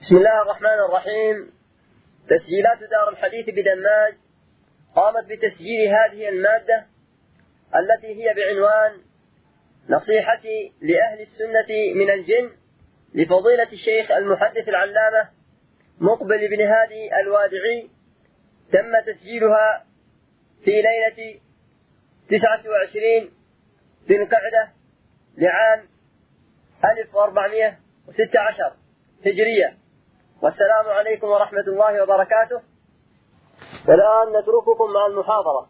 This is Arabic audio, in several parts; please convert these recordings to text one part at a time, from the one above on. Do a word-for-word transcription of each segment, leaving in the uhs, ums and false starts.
بسم الله الرحمن الرحيم. تسجيلات دار الحديث بدماج قامت بتسجيل هذه المادة التي هي بعنوان نصيحتي لأهل السنة من الجن لفضيلة الشيخ المحدث العلامة مقبل بن هادي الوادعي. تم تسجيلها في ليلة تسعة وعشرين ذي القعدة لعام ألف وأربعمائة وستة عشر هجرية. والسلام عليكم ورحمة الله وبركاته. والآن نترككم مع المحاضرة.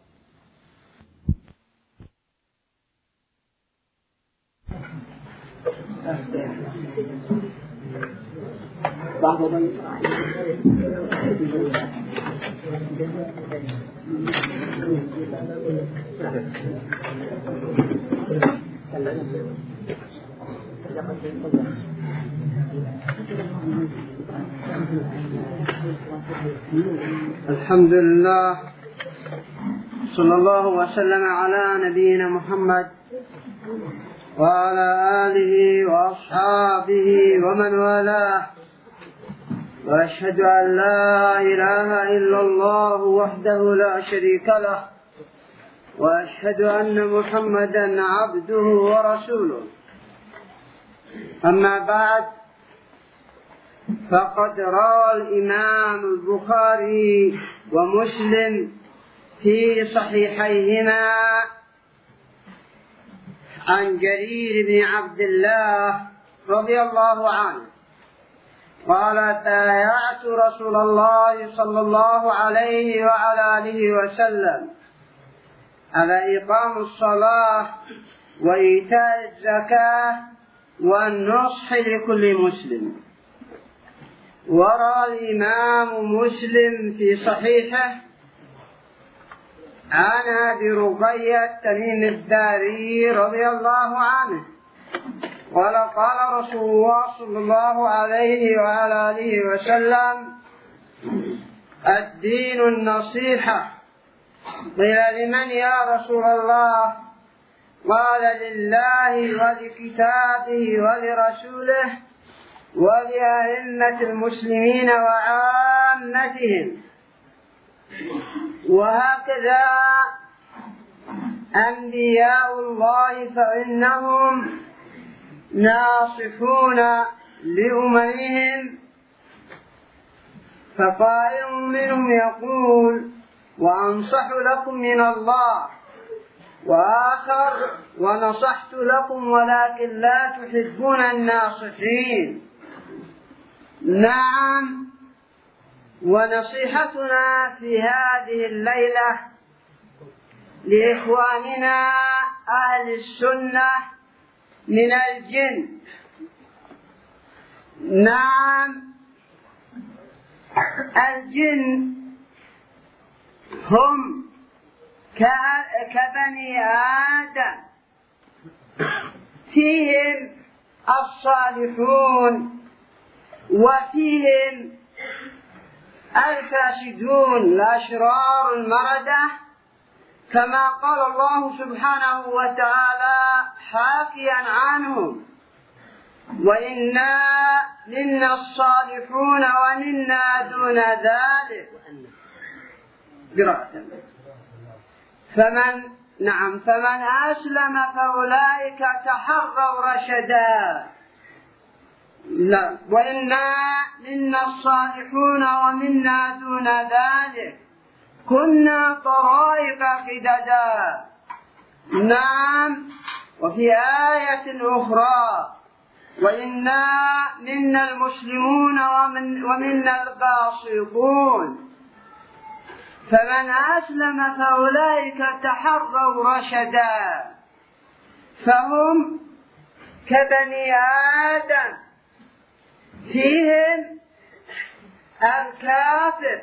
الحمد لله، صلى الله وسلم على نبينا محمد وعلى آله وأصحابه ومن والاه، وأشهد أن لا إله إلا الله وحده لا شريك له، وأشهد أن محمدا عبده ورسوله. أما بعد، فقد روى الإمام البخاري ومسلم في صحيحيهما عن جرير بن عبد الله رضي الله عنه قال: بايعت رسول الله صلى الله عليه وعلى آله وسلم على إقام الصلاة وإيتاء الزكاة والنصح لكل مسلم. وروى الإمام مسلم في صحيحه عن أبي رقية تميم الداري رضي الله عنه قال: قال رسول الله صلى الله عليه وعلى آله وسلم: الدين النصيحة. قيل: لمن يا رسول الله؟ قال: لله ولكتابه ولرسوله ولأئمة المسلمين وعامتهم. وهكذا أنبياء الله فإنهم ناصحون لأممهم. فقائل منهم يقول: وأنصح لكم من الله، وآخر: ونصحت لكم ولكن لا تحبون الناصحين. نعم، ونصيحتنا في هذه الليلة لإخواننا أهل السنة من الجن. نعم، الجن هم كبني آدم، فيهم الصالحون وفيهم الفاسدون الأشرار المردة، كما قال الله سبحانه وتعالى حاكيا عنهم: وإنا منا الصالحون ومنا دون ذلك. قراءة. فمن نعم فمن أسلم فأولئك تحروا رشدا. لا، وإنا منا الصالحون ومنا دون ذلك كنا طرائق خددا. نعم، وفي آية أخرى: وإنا منا المسلمون ومن ومنا القاسطون. فمن أسلم فأولئك تحروا رشدا، فهم كبني آدم، فيهم الكافر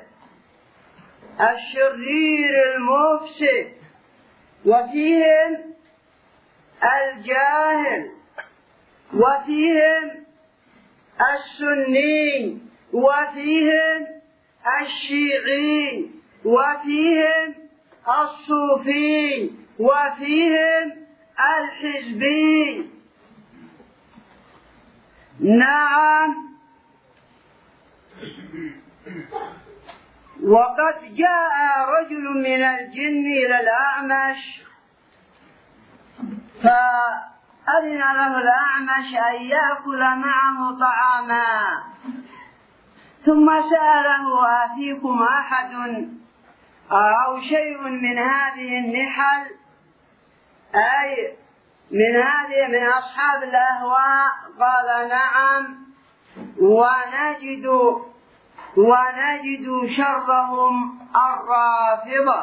الشرير المفسد، وفيهم الجاهل، وفيهم السني، وفيهم الشيعي، وفيهم الصوفي، وفيهم الحزبي. نعم، وقد جاء رجل من الجن إلى الأعمش فأذن له الأعمش أن يأكل معه طعاما، ثم سأله: أفيكم أحد أو شيء من هذه النحل، أي من هذه من أصحاب الأهواء؟ قال: نعم، ونجد ونجد شرهم الرافضة.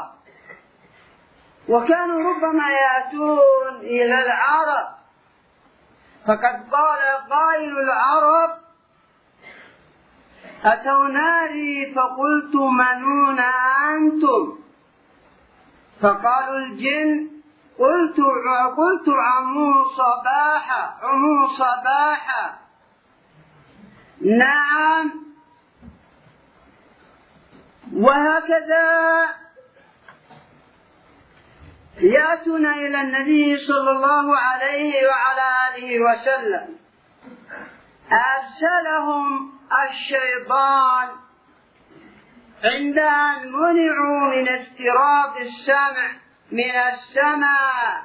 وكانوا ربما يأتون إلى العرب، فقد قال قائل العرب: أتوناني فقلت منون أنتم؟ فقالوا الجن: قلت قلت عمو صباحا عمو صباحا. نعم. وهكذا يأتون إلى النبي صلى الله عليه وعلى آله وسلم. أرسلهم الشيطان عند أن منعوا من استراق السمع من السماء.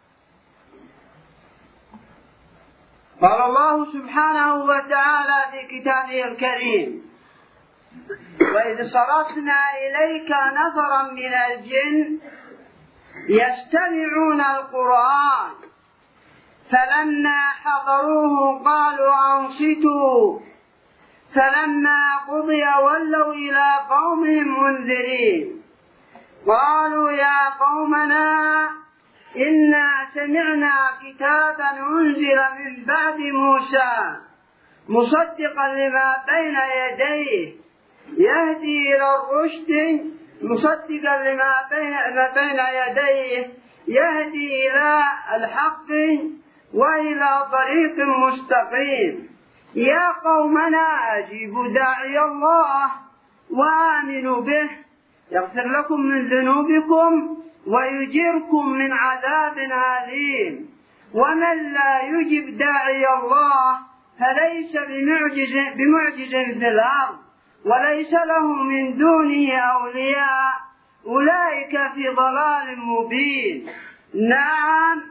قال الله سبحانه وتعالى في كتابه الكريم: وإذ صرفنا إليك نفرا من الجن يستمعون القرآن فلما حضروه قالوا أنصتوا فلما قضي ولوا إلى قومهم منذرين قالوا يا قومنا إنا سمعنا كتابا أنزل من بعد موسى مصدقا لما بين يديه يهدي إلى الرشد مصدقا لما بين, بين يديه يهدي إلى الحق وإلى طريق مستقيم. يا قومنا أجيبوا داعي الله وآمنوا به يغفر لكم من ذنوبكم ويجيركم من عذاب أليم. ومن لا يجب داعي الله فليس بمعجز, بمعجز في الأرض وليس له من دونه أولياء أولئك في ضلال مبين. نعم.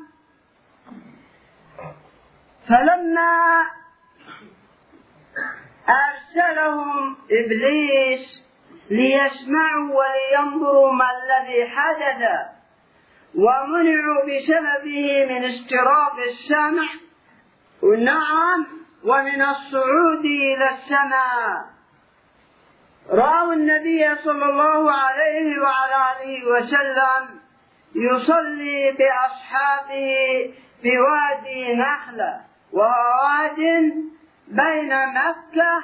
فلما أرسلهم إبليس ليسمعوا ولينظروا ما الذي حدث ومنعوا بسببه من استراق السمع نعم ومن الصعود إلى السماء، رأوا النبي صلى الله عليه وعلى آله وسلم يصلي بأصحابه بوادي نخلة وهو واد بين مكة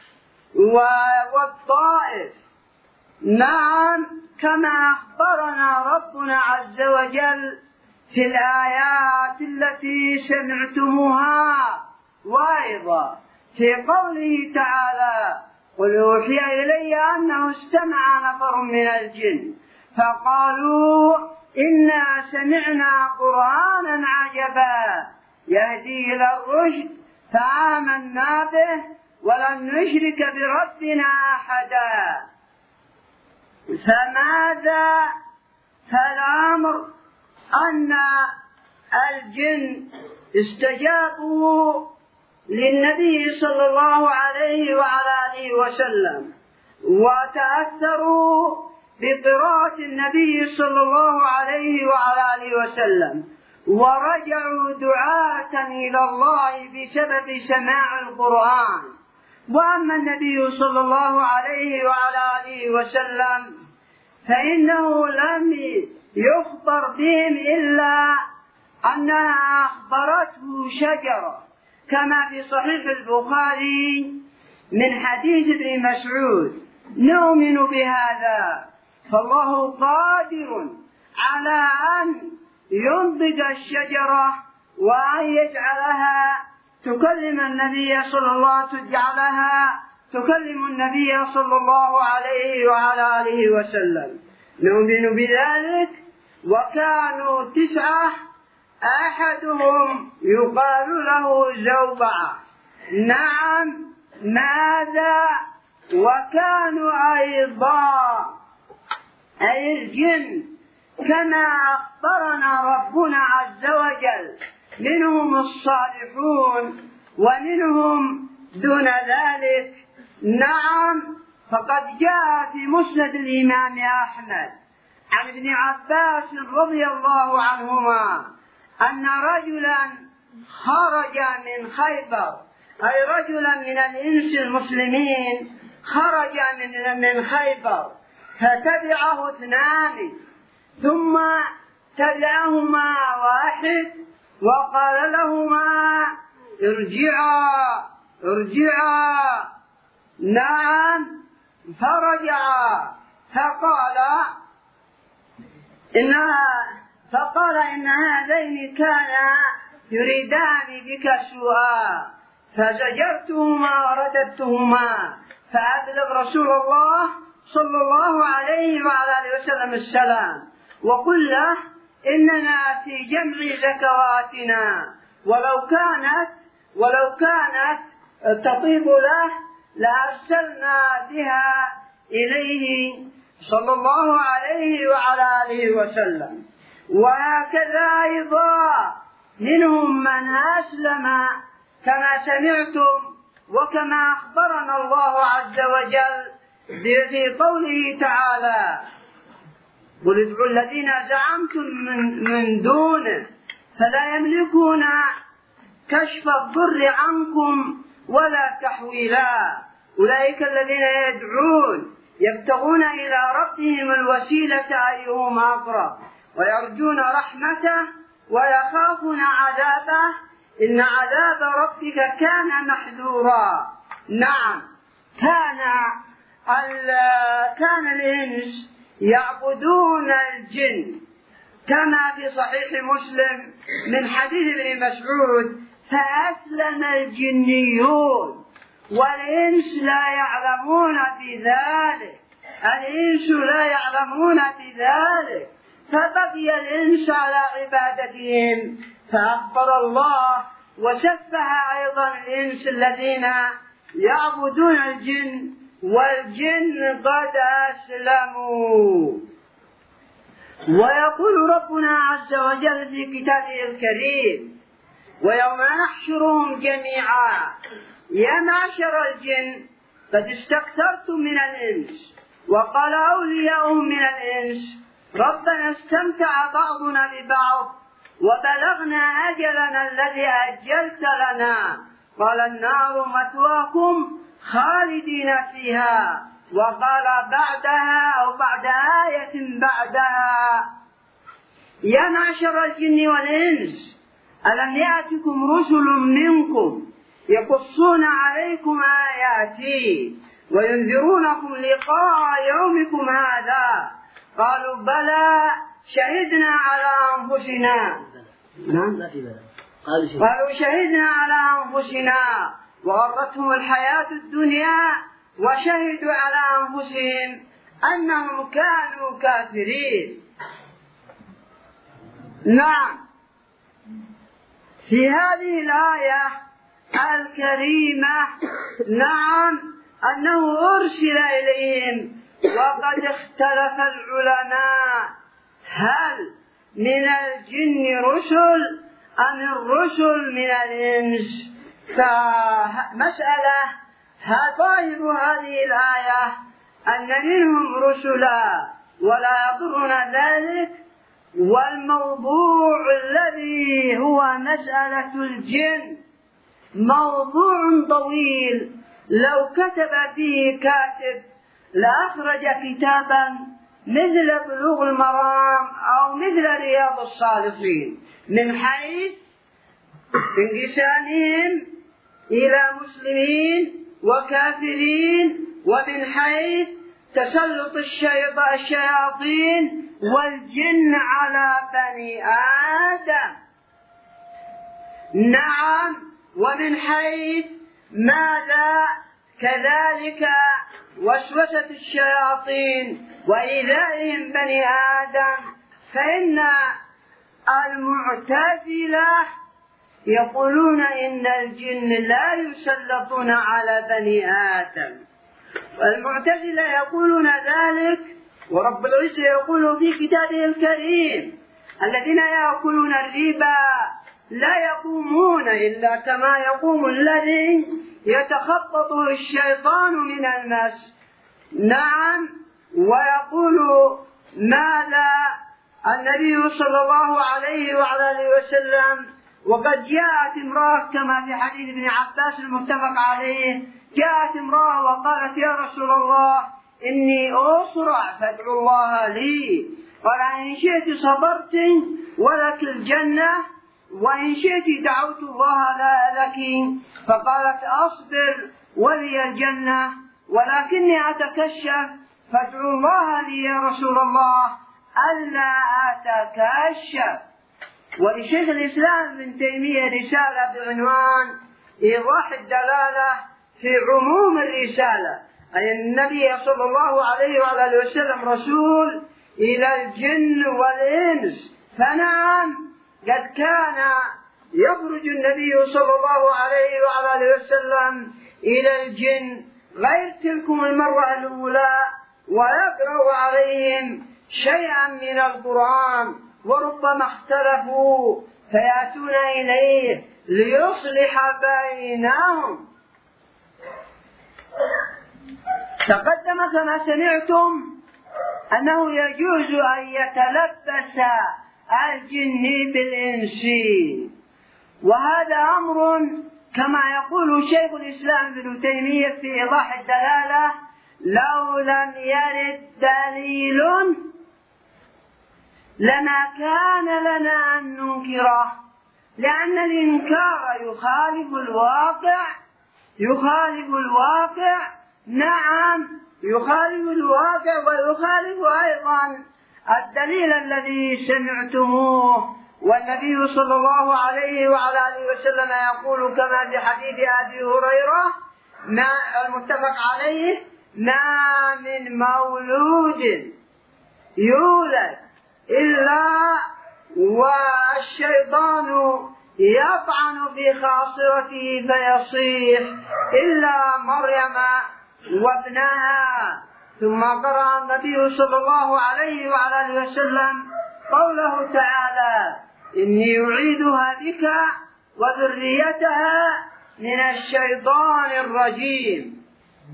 والطائف. نعم، كما أخبرنا ربنا عز وجل في الآيات التي سمعتموها، وأيضا في قوله تعالى: قل أوحي إلي أنه استمع نفر من الجن فقالوا إنا سمعنا قرآنا عجبا يهدي إلى الرشد فآمنا به ولن نشرك بربنا أحدا. فماذا؟ فالأمر أن الجن استجابوا للنبي صلى الله عليه وعلى آله وسلم وتأثروا بقراءة النبي صلى الله عليه وعلى آله وسلم ورجعوا دعاة إلى الله بسبب سماع القرآن. وأما النبي صلى الله عليه وعلى آله وسلم فإنه لم يخبر بهم إلا أنها أخبرته شجرة كما في صحيح البخاري من حديث ابن مسعود. نؤمن بهذا، فالله قادر على أن ينضج الشجرة وأن يجعلها تكلم النبي صلى الله تجعلها تكلم النبي صلى الله عليه وعلى آله وسلم. نؤمن بذلك. وكانوا تسعة أحدهم يقال له زوبعة. نعم. ماذا؟ وكانوا أيضا أي الجن كما أخبرنا ربنا عز وجل منهم الصالحون ومنهم دون ذلك. نعم، فقد جاء في مسند الإمام أحمد عن ابن عباس رضي الله عنهما أن رجلا خرج من خيبر، أي رجلا من الإنس المسلمين خرج من من خيبر، فتبعه اثنان ثم تبعهما واحد وقال لهما ارجعا ارجعا. نعم، فرجعا فقال إنها فقال إن هذين كانا يريدان بك سوءا، فزجرتهما ورددتهما، فأبلغ رسول الله صلى الله عليه وعلى آله وسلم السلام، وقل له إننا في جمع زكواتنا، ولو كانت ولو كانت تطيب له لأرسلنا بها إليه صلى الله عليه وعلى آله وسلم. وهكذا أيضا منهم من أسلم كما سمعتم وكما أخبرنا الله عز وجل في قوله تعالى قل ادعوا الذين زعمتم من, من دونه فلا يملكون كشف الضر عنكم ولا تحويلا، أولئك الذين يدعون يبتغون إلى ربهم الوسيلة أيهم أقرب ويرجون رحمته ويخافون عذابه إن عذاب ربك كان محذورا. نعم، كان كان الإنس يعبدون الجن كما في صحيح مسلم من حديث ابن مسعود فأسلم الجنيون والإنس لا يعلمون بذلك، الإنس لا يعلمون بذلك، فبقي الإنس على عبادتهم، فأخبر الله وسفه أيضا الإنس الذين يعبدون الجن والجن قد أسلموا. ويقول ربنا عز وجل في كتابه الكريم ويوم نحشرهم جميعا يا معشر الجن قد استكثرتم من الإنس، وقال أولياؤهم من الإنس ربنا استمتع بعضنا ببعض وبلغنا أجلنا الذي أجلت لنا، قال النار مثواكم خالدين فيها، وقال بعدها أو بعد آية بعدها يا معشر الجن والإنس ألم يأتكم رسل منكم يقصون عليكم آياتي وينذرونكم لقاء يومكم هذا، قالوا بلى شهدنا على أنفسنا قالوا شهدنا على أنفسنا وغرتهم الحياة الدنيا وشهدوا على أنفسهم أنهم كانوا كافرين. نعم، في هذه الآية الكريمة نعم أنه أرسل إليهم، وقد اختلف العلماء هل من الجن رسل أم الرسل من الإنس، فمسألة ظاهر هذه الآية أن منهم رسلا ولا يضرنا ذلك، والموضوع الذي هو مسألة الجن موضوع طويل لو كتب فيه كاتب لأخرج كتابا مثل بلوغ المرام أو مثل رياض الصالحين من حيث انقسامهم إلى مسلمين وكافرين، ومن حيث تسلط الشياطين والجن على بني آدم. نعم، ومن حيث ماذا كذلك وسوسة الشياطين وإيذائهم بني آدم، فإن المعتزلة يقولون إن الجن لا يسلطون على بني آدم، المعتزلة يقولون ذلك، ورب العزة يقول في كتابه الكريم: الذين يأكلون الربا لا يقومون إلا كما يقوم الذي يتخبطه الشيطان من المس. نعم. ويقول ماذا النبي صلى الله عليه وعلى آله وسلم: وقد جاءت امرأة كما في حديث ابن عباس المتفق عليه، جاءت امرأة وقالت: يا رسول الله إني أصرع فادعو الله لي، قال: إن شئت صبرت ولك الجنة، وإن شئت دعوت الله لك. فقالت: أصبر ولي الجنة، ولكني أتكشف، فادعو الله لي يا رسول الله ألا أتكشف. ولشيخ الإسلام ابن تيمية رسالة بعنوان إيضاح الدلالة في عموم الرسالة، أي النبي صلى الله عليه وعلى آله وسلم رسول إلى الجن والإنس. فنعم، قد كان يخرج النبي صلى الله عليه وعلى آله وسلم إلى الجن غير تلكم المرة الأولى ويقرأ عليهم شيئا من القرآن، وربما اختلفوا فيأتون إليه ليصلح بينهم. تقدم كما سمعتم أنه يجوز أن يتلبس الجن بالإنس، وهذا أمر كما يقول شيخ الإسلام ابن تيمية في إيضاح الدلالة: لو لم يرد دليل لما كان لنا أن ننكره، لأن الإنكار يخالف الواقع يخالف الواقع نعم يخالف الواقع، ويخالف أيضا الدليل الذي سمعتموه. والنبي صلى الله عليه وعلى آله وسلم يقول كما في حديث أبي هريرة ما المتفق عليه: ما من مولود يولد إلا والشيطان يطعن في خاصرته فيصيح إلا مريم وابنها. ثم قرأ النبي صلى الله عليه وعلى آله وسلم قوله تعالى: إني أعيذها بك وذريتها من الشيطان الرجيم.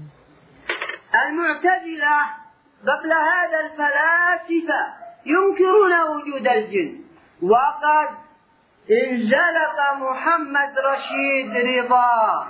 المعتزلة قبل هذا الفلاسفة ينكرون وجود الجن، وقد انزلق محمد رشيد رضا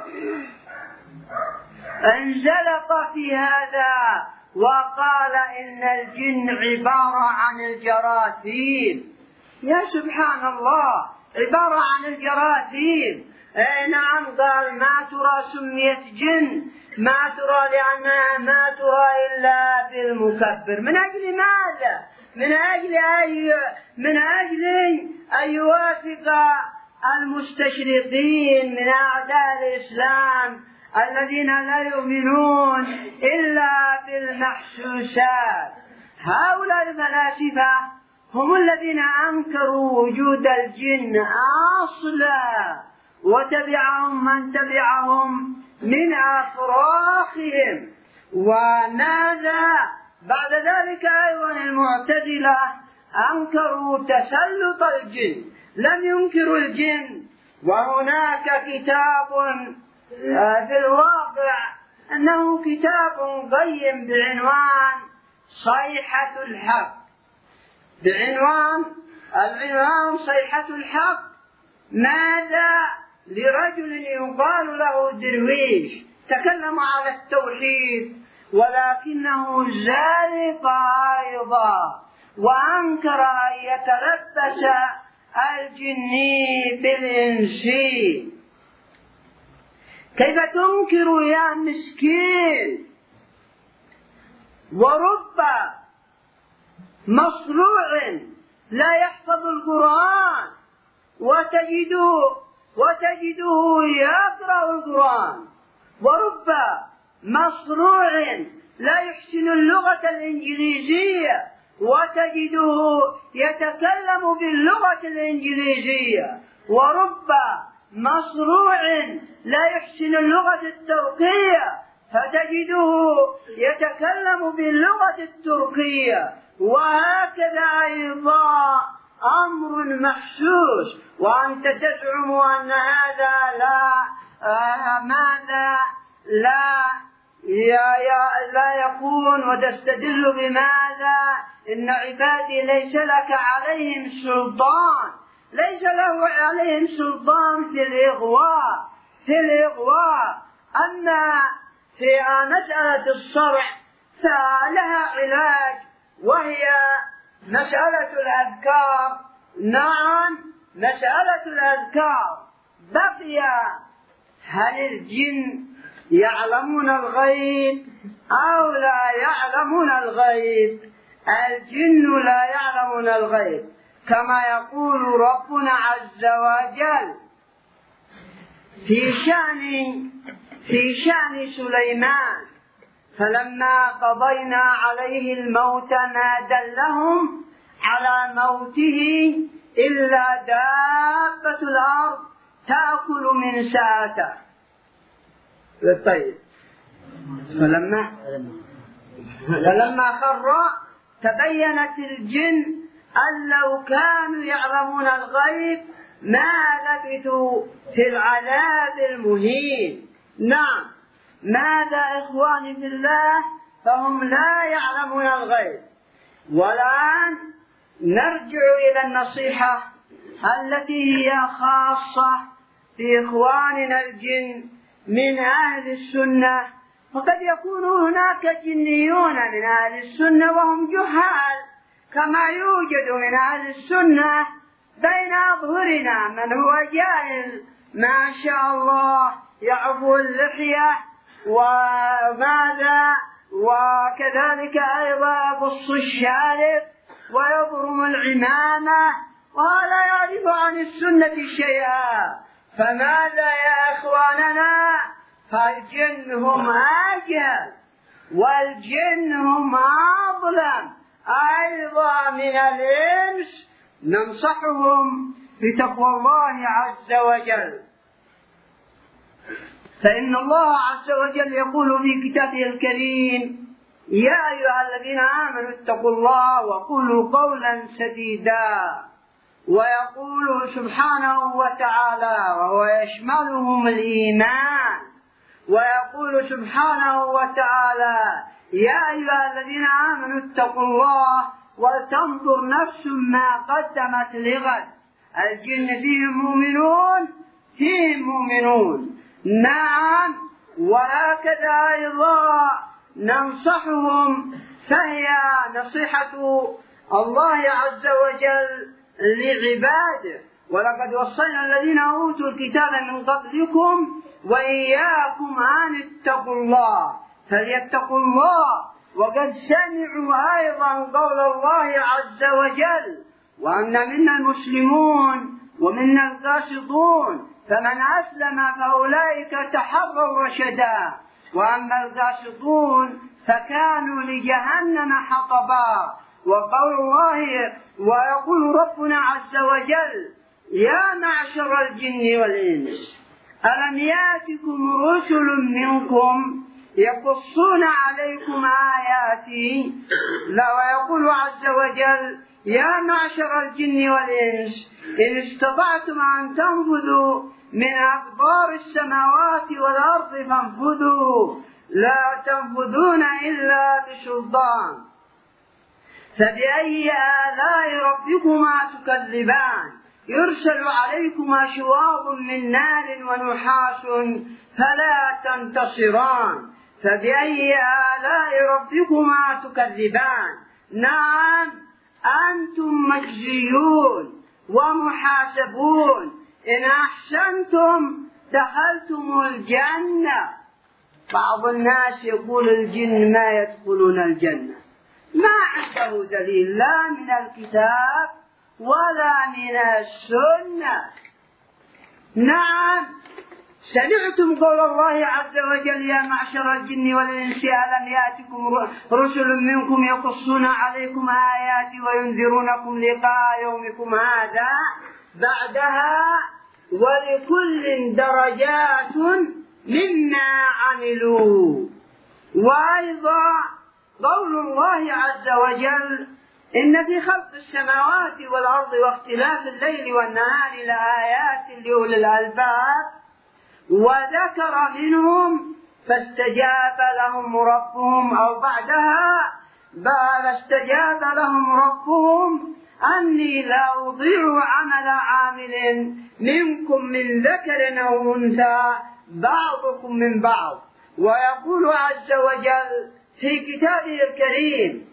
انزلق في هذا وقال إن الجن عبارة عن الجراثيم. يا سبحان الله، عبارة عن الجراثيم. اي نعم، قال: ما ترى سميت جن، ما ترى لأنها ما ترى إلا بالمكبر. من أجل ماذا؟ من أجل أي من أجل أن يوافق المستشرقين من أعداء الإسلام الذين لا يؤمنون إلا بالمحسوسات. هؤلاء الفلاسفة هم الذين أنكروا وجود الجن أصلا، وتبعهم من تبعهم من أفراخهم. وماذا بعد ذلك أيضا المعتزلة أنكروا تسلط الجن، لم ينكروا الجن. وهناك كتاب في الواقع أنه كتاب قيم بعنوان صيحة الحق، بعنوان العنوان صيحة الحق. ماذا؟ لرجل يقال له درويش تكلم على التوحيد ولكنه زالق أيضا، وأنكر أن يتلبس الجن بالإنس. كيف تنكر يا مسكين؟ ورب مصروع لا يحفظ القرآن وتجده وتجده يقرأ القرآن، ورب مصروع لا يحسن اللغة الإنجليزية وتجده يتكلم باللغة الإنجليزية، ورب مصروع لا يحسن اللغة التركية فتجده يتكلم باللغة التركية، وهكذا أيضا أمر محسوس، وأنت تزعم أن هذا لا آه ماذا لا يا يا لا يكون، وتستدل بماذا؟ إن عبادي ليس لك عليهم سلطان، ليس له عليهم سلطان في الإغواء في الإغواء أما في مسألة الصرع فلها علاج، وهي مسألة الأذكار. نعم، مسألة الأذكار. بقي هل الجن يعلمون الغيب أو لا يعلمون الغيب؟ الجن لا يعلمون الغيب، كما يقول ربنا عز وجل في شأن في شأن سليمان: فلما قضينا عليه الموت ما دلهم على موته إلا دابة الأرض تأكل من ساءته. طيب، فلما فلما خر تبينت الجن أن لو كانوا يعلمون الغيب ما لبثوا في العذاب المهين. نعم، ماذا إخواني في الله؟ فهم لا يعلمون الغيب. والآن نرجع إلى النصيحة التي هي خاصة بإخواننا الجن من أهل السنة، فقد يكون هناك جنيون من أهل السنة وهم جهال، كما يوجد من أهل السنة بين أظهرنا من هو جاهل ما شاء الله يعفو اللحية وماذا، وكذلك أيضا يقص الشارب ويضرم العمامة ولا يعرف عن السنة شيئا. فماذا يا إخواننا؟ فالجن هم أجهل، والجن هم أظلم أيضا من الإنس. ننصحهم بتقوى الله عز وجل، فإن الله عز وجل يقول في كتابه الكريم: يا أيها الذين آمنوا اتقوا الله وقولوا قولا سديدا. ويقول سبحانه وتعالى وهو يشملهم الإيمان، ويقول سبحانه وتعالى: يا أيها الذين آمنوا اتقوا الله ولتنظر نفس ما قدمت لغد. الجن فيهم مؤمنون فيهم مؤمنون. نعم، وهكذا أيضا ننصحهم، فهي نصيحة الله عز وجل لعباده: ولقد وصينا الذين أوتوا الكتاب من قبلكم وإياكم أن اتقوا الله. فليتقوا الله، وقد سمعوا أيضا قول الله عز وجل: وأن منا المسلمون ومنا القاسطون فمن أسلم فأولئك تحروا رشدا، وأما القاسطون فكانوا لجهنم حطبا. وقول الله ويقول ربنا عز وجل: يا معشر الجن والإنس ألم يأتكم رسل منكم يقصون عليكم آياتي. لا، ويقول عز وجل: يا معشر الجن والإنس إن استطعتم أن تنفذوا من أقطار السماوات والأرض فانفذوا لا تنفذون إلا بسلطان. فبأي آلاء ربكما تكذبان؟ يرسل عليكما شواظ من نار ونحاس فلا تنتصران. فبأي آلاء ربكما تكذبان؟ نعم، أنتم مجزيون ومحاسبون. إن أحسنتم دخلتم الجنة. بعض الناس يقول الجن ما يدخلون الجنة، ما عنده دليل لا من الكتاب ولا من السنة. نعم، سمعتم قول الله عز وجل: يا معشر الجن والإنس ألم يأتكم رسل منكم يقصون عليكم آياتي وينذرونكم لقاء يومكم هذا. بعدها: ولكل درجات مما عملوا. وأيضا قول الله عز وجل: إن في خلق السماوات والأرض واختلاف الليل والنهار لآيات لأولي الألباب، وذكر منهم فاستجاب لهم ربهم، أو بعدها فاستجاب لهم ربهم أني لا أضيع عمل عامل منكم من ذكر أو أنثى بعضكم من بعض. ويقول عز وجل في كتابه الكريم: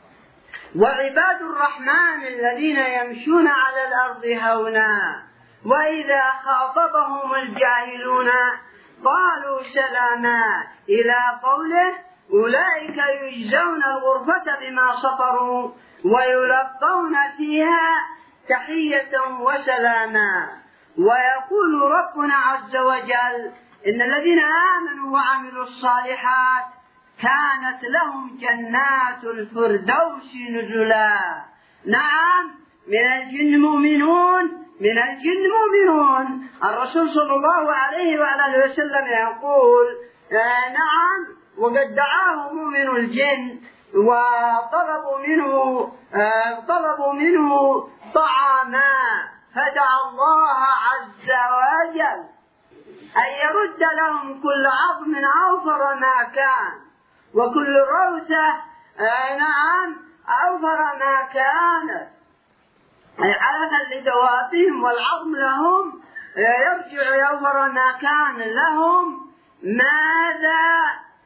وعباد الرحمن الذين يمشون على الأرض هونا وإذا خاطبهم الجاهلون قالوا سلاما، إلى قوله: أولئك يجزون الغرفة بما صبروا ويلقون فيها تحية وسلاما. ويقول ربنا عز وجل: إن الذين آمنوا وعملوا الصالحات كانت لهم جنات الفردوس نزلا. نعم، من الجن مؤمنون، من الجن مؤمنون. الرسول صلى الله عليه وعلى وسلم يقول: آه نعم، وقد دعاه مؤمن الجن وطلبوا منه آه طلبوا منه طعاما، فدعا الله عز وجل أن يرد لهم كل عظم أوفر ما كان، وكل روثة آه نعم أوفر ما كانت، أي علفا لدوابهم، والعظم لهم يرجع يوفر ما كان لهم. ماذا؟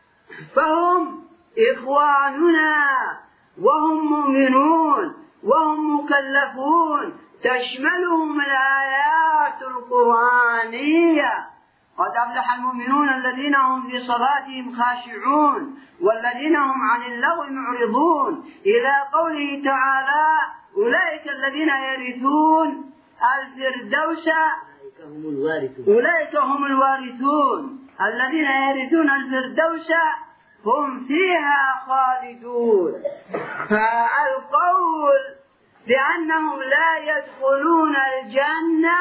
فهم إخواننا وهم مؤمنون وهم مكلفون، تشملهم الآيات القرآنية. قد أفلح المؤمنون الذين هم في صلاتهم خاشعون والذين هم عن اللغو معرضون، إلى قوله تعالى: أولئك الذين يرثون الفردوس، أولئك هم الوارثون الذين يرثون الفردوس هم فيها خالدون. فالقول بأنهم لا يدخلون الجنة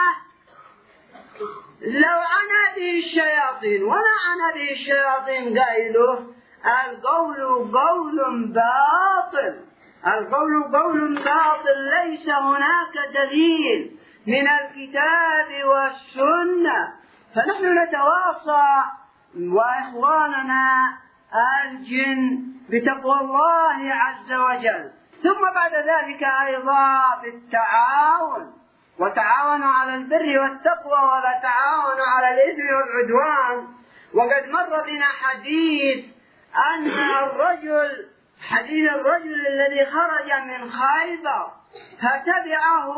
لو عنا به الشياطين ولا عنا به الشياطين قائله، القول قول باطل، القول قول باطل، ليس هناك دليل من الكتاب والسنة. فنحن نتواصى وإخواننا الجن بتقوى الله عز وجل، ثم بعد ذلك أيضا بالتعاون، وتعاونوا على البر والتقوى ولا تعاونوا على الإثم والعدوان. وقد مر بنا حديث أن الرجل حديث الرجل الذي خرج من خيبر فتبعه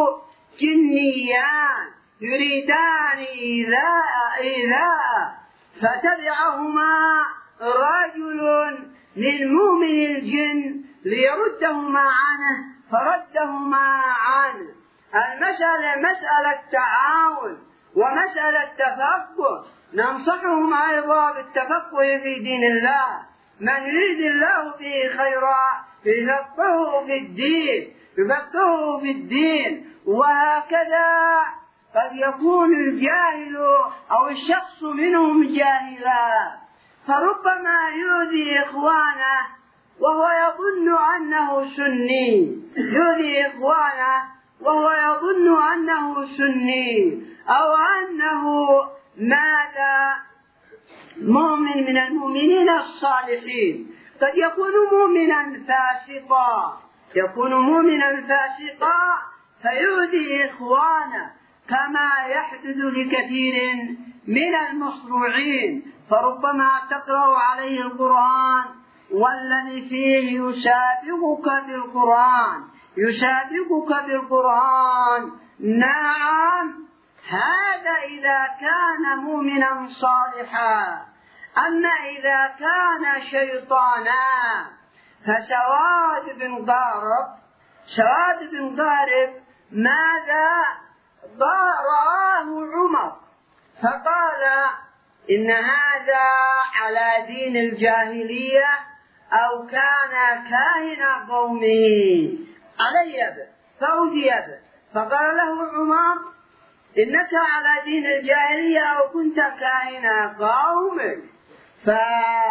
جنيان يريدان إيذاء إيذاء فتبعهما رجل من مؤمن الجن ليردهما عنه فردهما عنه. المسألة مسألة تعاون ومسألة تفقه، ننصحهم أيضا بالتفقه في دين الله. من يريد الله به خيرا يفقهه في الدين يفقهه في الدين. وهكذا قد يكون الجاهل أو الشخص منهم جاهلا، فربما يؤذي إخوانه وهو يظن أنه سني، يؤذي إخوانه وهو يظن أنه سني أو أنه ماذا مؤمن من المؤمنين الصالحين. قد يكون مؤمنا فاسقا يكون مؤمنا فاسقا فيؤذي إخوانه، كما يحدث لكثير من المصروعين. فربما تقرأ عليه القرآن والذي فيه يسابقك بالقرآن يسابقك بالقرآن نعم، هذا إذا كان مؤمنا صالحا. أما إذا كان شيطانا فسواد بن ضارب سواد بن ضارب ماذا رآه عمر فقال: إن هذا على دين الجاهلية أو كان كاهن قومه، علي به فأوذي به. فقال له عمر: إنك على دين الجاهلية أو كنت كاهن قومك.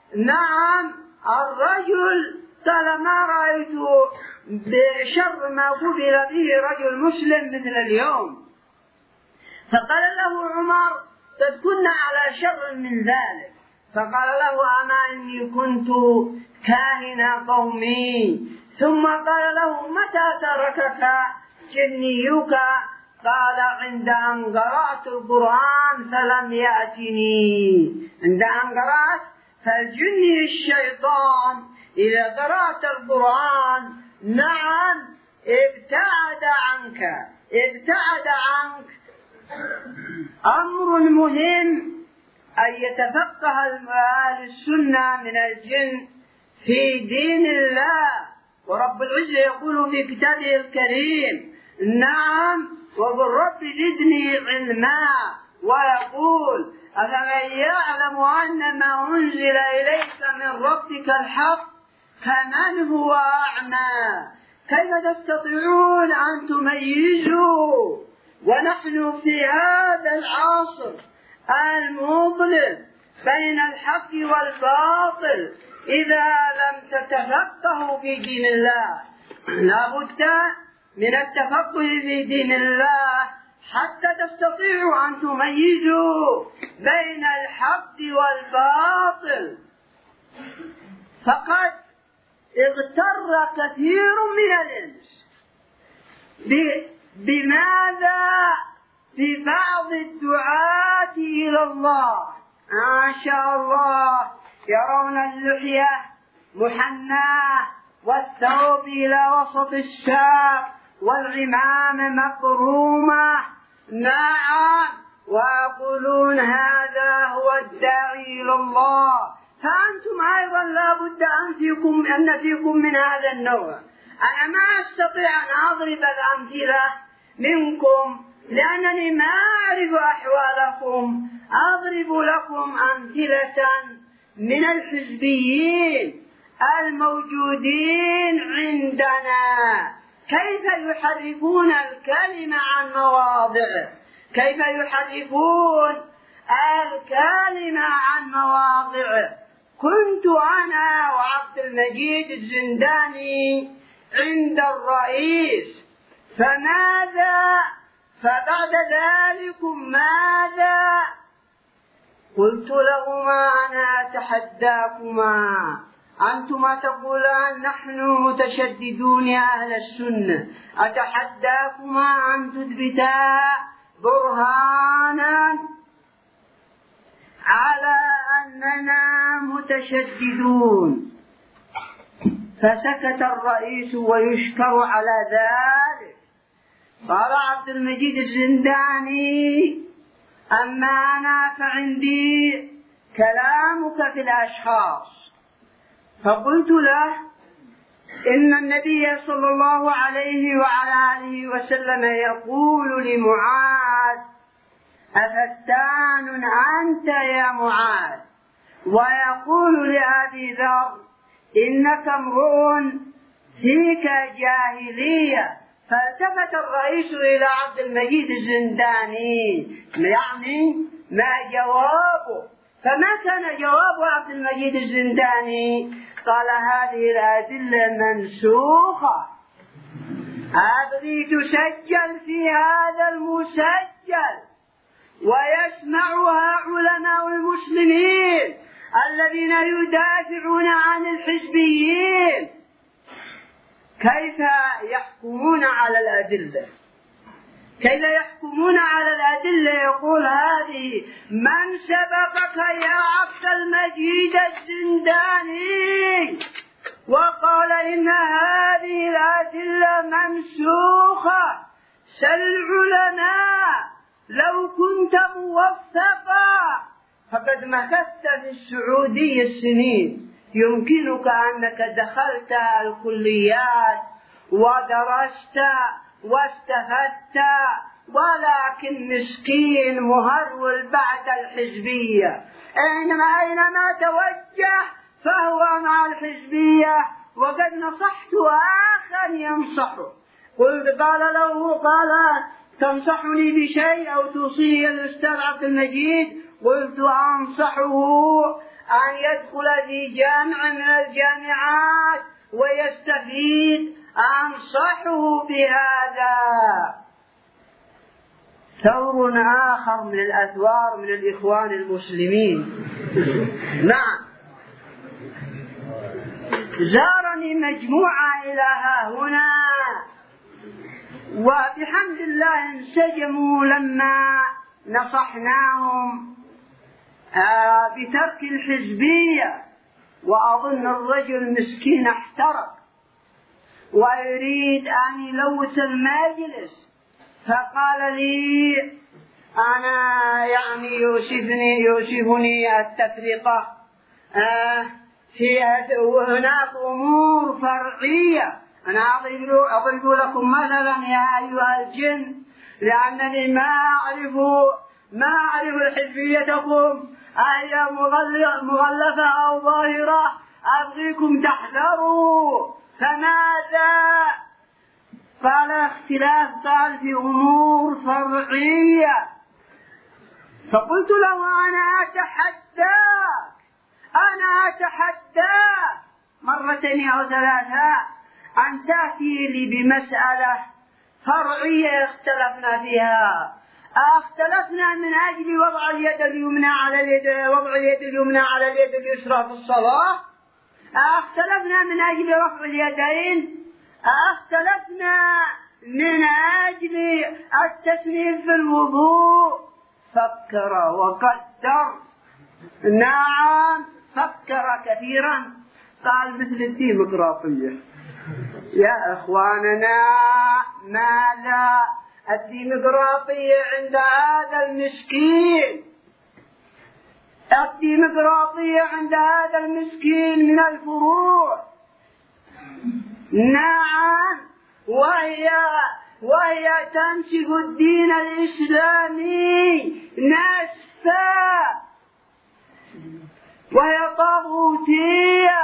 نعم الرجل قال ما رأيت بشر ما قبل به رجل مسلم مثل اليوم. فقال له عمر قد كنا على شر من ذلك. فقال له أما إني كنت كاهن قومي. ثم قال له متى تركك جنيك؟ قال عند أن قرأت القرآن فلم يأتني. عند أن قرأت فالجني الشيطان إذا قرأت القرآن نعم ابتعد عنك ابتعد عنك. أمر مهم أن يتفقه أهل السنة من الجن في دين الله. ورب العزة يقول في كتابه الكريم نعم وقل رب زدني علما، ويقول أفمن يعلم أن ما أنزل إليك من ربك الحق كمن هو أعمى كيف تستطيعون أن تميزوا ونحن في هذا العصر المظلم بين الحق والباطل إذا لم تتفقهوا في دين الله. لا بد من التفقه في دين الله حتى تستطيعوا أن تميزوا بين الحق والباطل. فقد اغتر كثير من الإنس بماذا؟ ببعض الدعاة إلى الله ما شاء الله يرون اللحية محناة والثوب إلى وسط الساق والعمامة مقرومة نعم ويقولون هذا هو الداعي إلى الله. فأنتم أيضا لا بد أن فيكم أن فيكم من هذا النوع. أنا ما أستطيع أن أضرب الأمثلة منكم لأنني ما أعرف أحوالكم. أضرب لكم أمثلة من الحزبيين الموجودين عندنا كيف يحرفون الكلمة عن مواضعه، كيف يحرفون الكلمة عن مواضعه. كنت أنا وعبد المجيد الزنداني عند الرئيس فماذا؟ فبعد ذلك ماذا؟ قلت لهما أنا أتحداكما أنتما تقولان نحن متشددون يا أهل السنة، أتحداكما أن تثبتا برهانا على أننا متشددون. فسكت الرئيس ويشكر على ذلك. قال عبد المجيد الزنداني أما أنا فعندي كلامك في الأشخاص. فقلت له إن النبي صلى الله عليه وعلى آله وسلم يقول لمعاذ أفتان أنت يا معاذ، ويقول لأبي ذر إنك امرؤ فيك جاهلية. فالتفت الرئيس إلى عبد المجيد الزنداني يعني ما جوابه. فما كان جواب عبد المجيد الزنداني؟ قال هذه الأدلة منسوخة، هذه تسجل في هذا المسجل ويسمعها علماء المسلمين الذين يدافعون عن الحزبيين. كيف يحكمون على الأدلة؟ كيف يحكمون على الأدلة؟ يقول هذه من سبقك يا عبد المجيد الزنداني وقال إن هذه الأدلة منسوخة. سل العلماء لو كنت موفقا فقد مكثت في السعودية السنين، يمكنك أنك دخلت الكليات ودرست واستفدت، ولكن مسكين مهرول بعد الحزبية أينما أينما توجه فهو مع الحزبية. وقد نصحت آخر ينصحه، قلت قال له قال تنصحني بشيء أو توصيه الأستاذ عبد المجيد؟ قلت أنصحه أن يدخل في جامع من الجامعات ويستفيد، أنصحه بهذا. ثور آخر من الأثوار من الإخوان المسلمين. نعم، زارني مجموعة إلى ها هنا، وبحمد الله انسجموا لما نصحناهم بترك الحزبية، وأظن الرجل مسكين احترق ويريد أن يلوث المجلس، فقال لي أنا يعني يوشفني يوشفني التفرقة آه في هناك أمور فرعية. أنا أضرب أضرب لكم مثلا يا أيها الجن، لأنني ما أعرف ما أعرف حزبيتكم أهي مغلفة أو ظاهرة، أبغيكم تحذروا. فماذا؟ قال اختلاف قال في أمور فرعية. فقلت له أنا أتحداك أنا أتحداك مرتين أو ثلاثة أن تأتي لي بمسألة فرعية اختلفنا فيها. اختلفنا من أجل وضع اليد اليمنى على اليد وضع اليد اليمنى على اليد اليسرى في الصلاة، اختلفنا من أجل رفع اليدين، اختلفنا من أجل التسليم في الوضوء. فكر وقدر، نعم فكر كثيرا، قال مثل الديمقراطية. يا إخواننا، ماذا الديمقراطية عند هذا المسكين؟ الديمقراطية عند هذا المسكين من الفروع. نعم، وهي وهي تنسب الدين الإسلامي نسفا، وهي طاغوتية.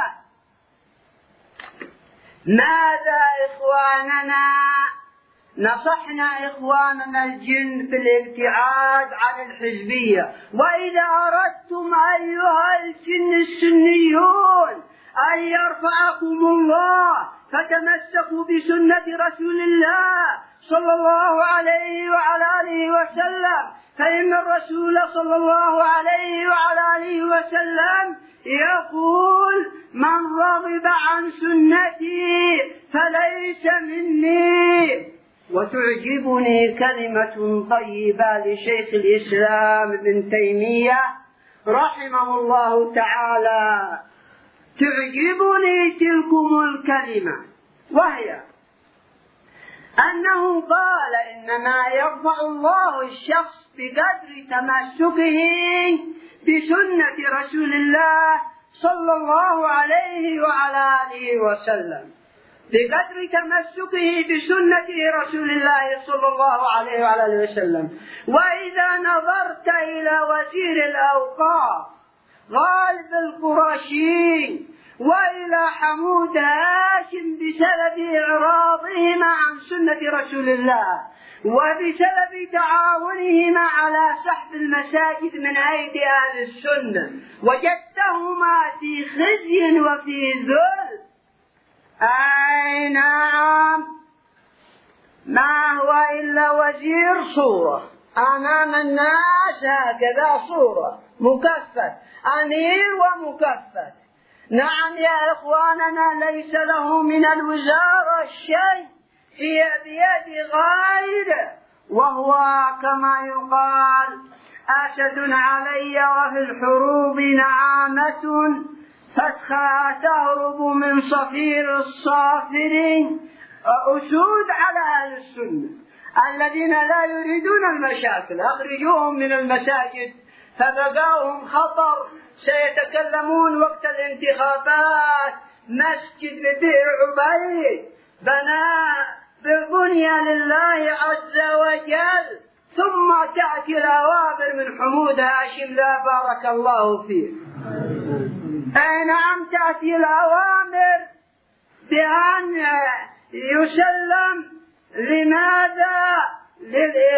ماذا إخواننا؟ نصحنا إخواننا الجن في الابتعاد عن الحزبية. وإذا أردتم أيها الجن السنيون أن يرفعكم الله فتمسكوا بسنة رسول الله صلى الله عليه وعلى آله وسلم، فإن الرسول صلى الله عليه وعلى آله وسلم يقول من رغب عن سنتي فليس مني. وتعجبني كلمة طيبة لشيخ الإسلام ابن تيمية رحمه الله تعالى، تعجبني تلكم الكلمة، وهي أنه قال إنما يرفع الله الشخص بقدر تمسكه بسنة رسول الله صلى الله عليه وعلى آله وسلم، بقدر تمسكه بسنة رسول الله صلى الله عليه وعلى آله وسلم. وإذا نظرت إلى وزير الأوقاف غالب القرشي وإلى حمود هاشم بسبب إعراضهما عن سنة رسول الله وبسبب تعاونهما على سحب المساجد من أيدي أهل السنة، وجدتهما في خزي وفي ذل. أي نعم، ما هو إلا وزير صورة أمام الناس، هكذا صورة مكفت، أمير ومكفت. نعم يا إخواننا، ليس له من الوزارة شيء، هي بيد غيره، وهو كما يقال أسد علي وفي الحروب نعامة فتهرب من صفير الصافرين. أسود على أهل السنة الذين لا يريدون المشاكل، أخرجوهم من المساجد فبقاهم خطر، سيتكلمون وقت الانتخابات. مسجد ببئر عبيد بنى بالبنية لله عز وجل، ثم تأتي الأوامر من حمود هاشم لا بارك الله فيه. أي نعم، تأتي الأوامر بأن يسلم لماذا؟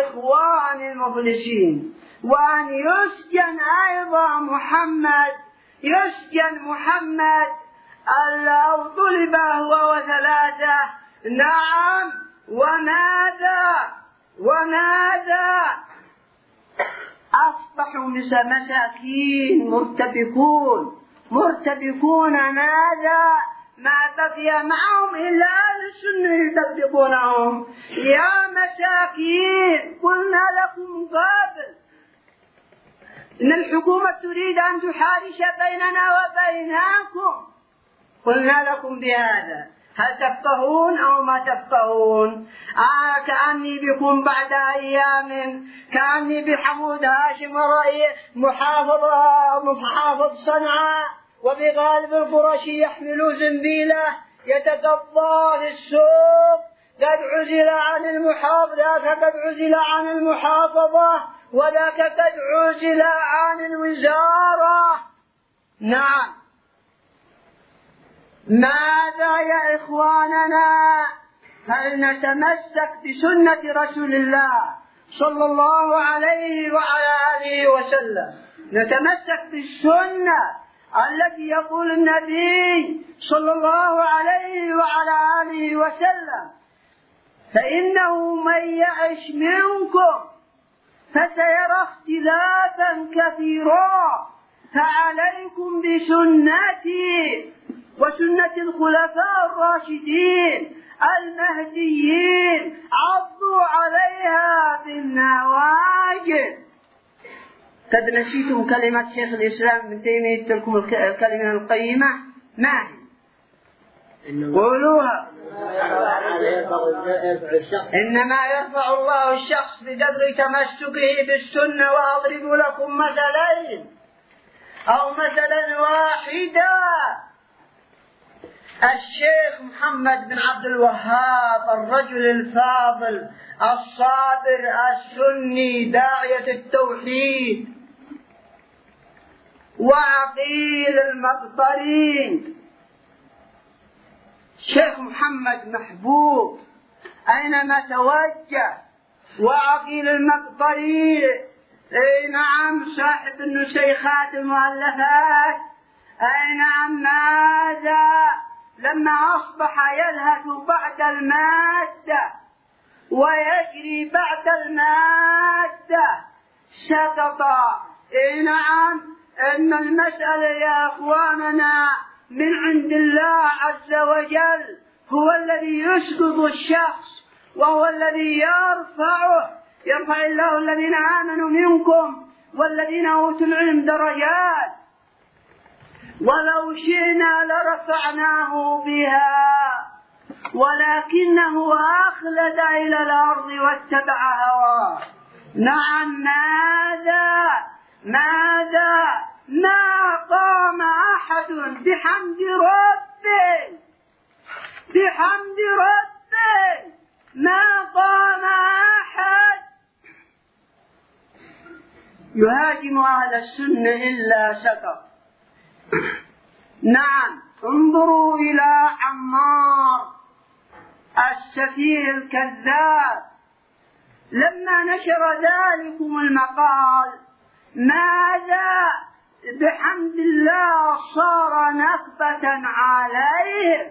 للإخوان المخلصين، وأن يسجن أيضا محمد يسجن محمد أو طلب هو وثلاثة. نعم، وماذا وماذا أصبحوا مساكين مرتبكون مرتبكون ماذا؟ ما بقي معهم إلا أهل السنة يطبقونهم. يا مساكين، قلنا لكم قبل إن الحكومة تريد أن تحارش بيننا وبينكم، قلنا لكم بهذا. هل تفقهون أو ما تفقهون؟ آه كأني بكم بعد أيام، كأني بحمود هاشم محافظ محافظ صنعاء وبغالب القرشي يحمل زنبيله يتقضى في السوق، قد عزل عن المحافظة، ذاك قد عزل عن المحافظة وذاك قد عزل عن الوزارة. نعم، ماذا يا إخواننا؟ هل نتمسك بسنة رسول الله صلى الله عليه وعلى آله وسلم؟ نتمسك بالسنة التي يقول النبي صلى الله عليه وعلى آله وسلم: فإنه من يعش منكم فسيرى اختلافا كثيرا، فعليكم بسنتي وسنة الخلفاء الراشدين المهديين، عضوا عليها بالنواجذ. قد نسيتم كلمة شيخ الإسلام ابن تيمية، تلكم الكلمة القيمة، ما هي؟ قولوها. إنما يرفع الله الشخص بقدر تمسكه بالسنة. وأضرب لكم مثلين أو مثلا واحدا. الشيخ محمد بن عبد الوهاب الرجل الفاضل الصابر السني داعية التوحيد وعقيل المقطري، شيخ محمد محبوب أينما توجه، وعقيل المقطري اي نعم صاحب النسيخات المؤلفات، اي نعم. ماذا لما أصبح يلهث بعد المادة ويجري بعد المادة سقط. اي نعم، ان المسألة يا اخواننا من عند الله عز وجل، هو الذي يسقط الشخص وهو الذي يرفعه. يرفع الله الذين آمنوا منكم والذين أوتوا العلم درجات، ولو شئنا لرفعناه بها ولكنه أخلد إلى الأرض واتبع هواه. نعم، ماذا ماذا ما قام أحد بحمد ربه بحمد ربه ما قام أحد يهاجم أهل السنة إلا سقط. نعم، انظروا إلى عمار السفيه الكذاب لما نشر ذلكم المقال، ماذا بحمد الله صار نخبة عليه.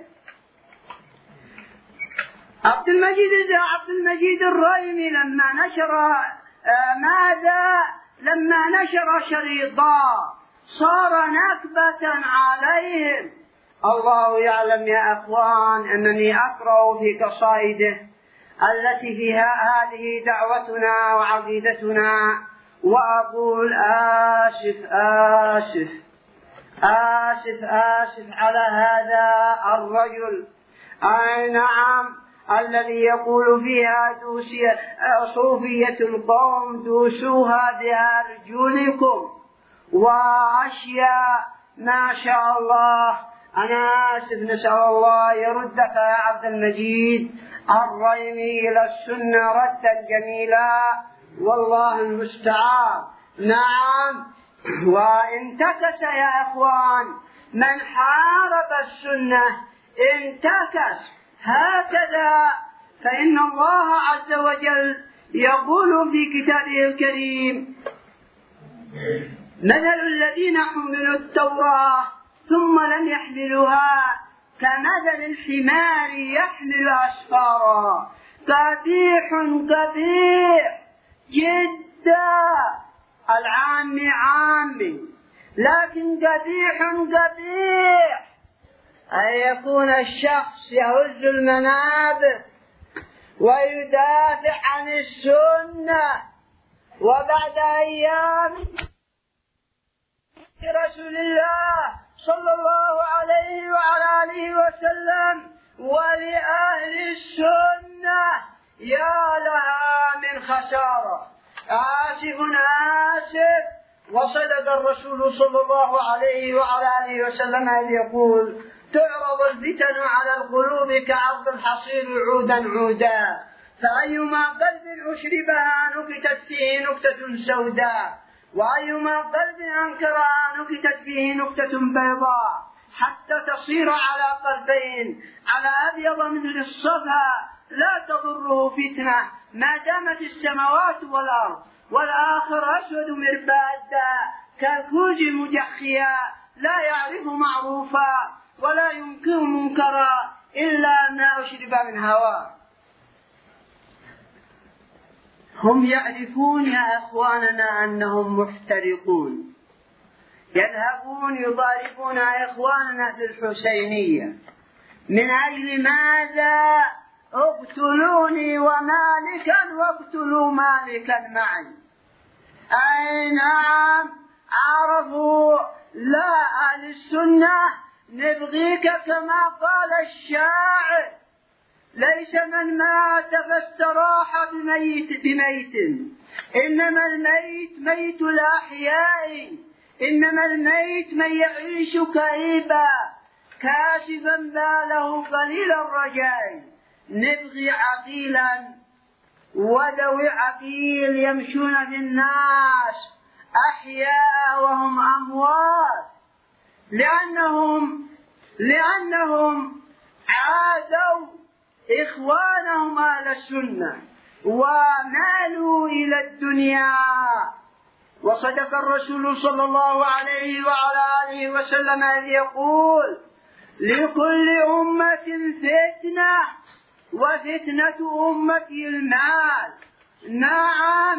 عبد المجيد عبد المجيد الريمي لما نشر ماذا لما نشر شريطا صار نكبة عليهم. الله يعلم يا أخوان أنني أقرأ في قصائده التي فيها هذه دعوتنا وعقيدتنا وأقول آسف آسف آسف آسف على هذا الرجل، أي نعم، الذي يقول فيها دوسية صوفية القوم دوسوها بأرجلكم وأشياء ما شاء الله. أنا آسف، نسأل الله يردك يا عبد المجيد الريمي إلى السنة ردا جميلا، والله المستعان. نعم، وانتكس يا أخوان من حارب السنة انتكس هكذا، فإن الله عز وجل يقول في كتابه الكريم: مثل الذين حملوا التوراة ثم لم يحملوها كمثل الحمار يحمل أسفارا قبيح قبيح جدا. العام عام لكن قبيح قبيح أن يكون الشخص يهز المنابر ويدافع عن السنة، وبعد أيام رسول الله صلى الله عليه وعلى آله وسلم ولأهل السنة يا لها من خسارة. آسف آسف. وصدق الرسول صلى الله عليه وعلى آله وسلم إذ يقول: تعرض الفتن على القلوب كعرض الحصير عودا عودا، فأيما قلب أشربها نكتت فيه نكتة سوداء، وأيما قلب أنكرها نكتت فيه نكتة بيضاء، حتى تصير على قلبين، على أبيض من الصفا لا تضره فتنة ما دامت السماوات والأرض، والآخر أسود مربادا كالكوز مجخيا لا يعرف معروفا ولا ينكر منكرا إلا ما أشرب من هواه. هم يعرفون يا إخواننا أنهم محترقون، يذهبون يضاربون إخواننا في الحسينية من أجل ماذا؟ اقتلوني ومالكا واقتلوا مالكا معي. أي نعم، عرفوا لا أهل السنة نبغيك كما قال الشاعر: ليس من مات فاستراح بميت بميت، إنما الميت ميت الأحياء، إنما الميت من يعيش كئيبا كاشفا باله قليل الرجاء. نبغي عقيلا وذوي عقيل يمشون في الناس أحياء وهم أموات، لأنهم لأنهم عادوا إخوانهم أهل السنة ومالوا إلى الدنيا. وصدق الرسول صلى الله عليه وعلى آله وسلم إذ يقول: لكل أمة فتنة وفتنة أمتي المال. نعم،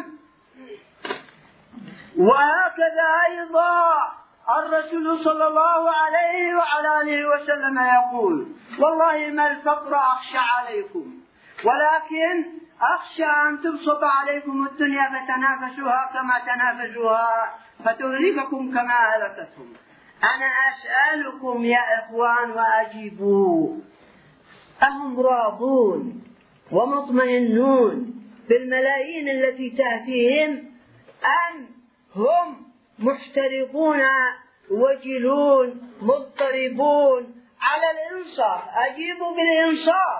وهكذا أيضا الرسول صلى الله عليه وعلى آله وسلم يقول: والله ما الفقر أخشى عليكم، ولكن أخشى أن تبسط عليكم الدنيا فتنافسوها كما تنافسوها فتهلككم كما أهلكتهم. أنا أسألكم يا إخوان وأجيبوا: أهم راضون ومطمئنون بالملايين التي تأتيهم، أم هم محترقون وجلون مضطربون على الإنصاف؟ أجيبوا بالإنصاف.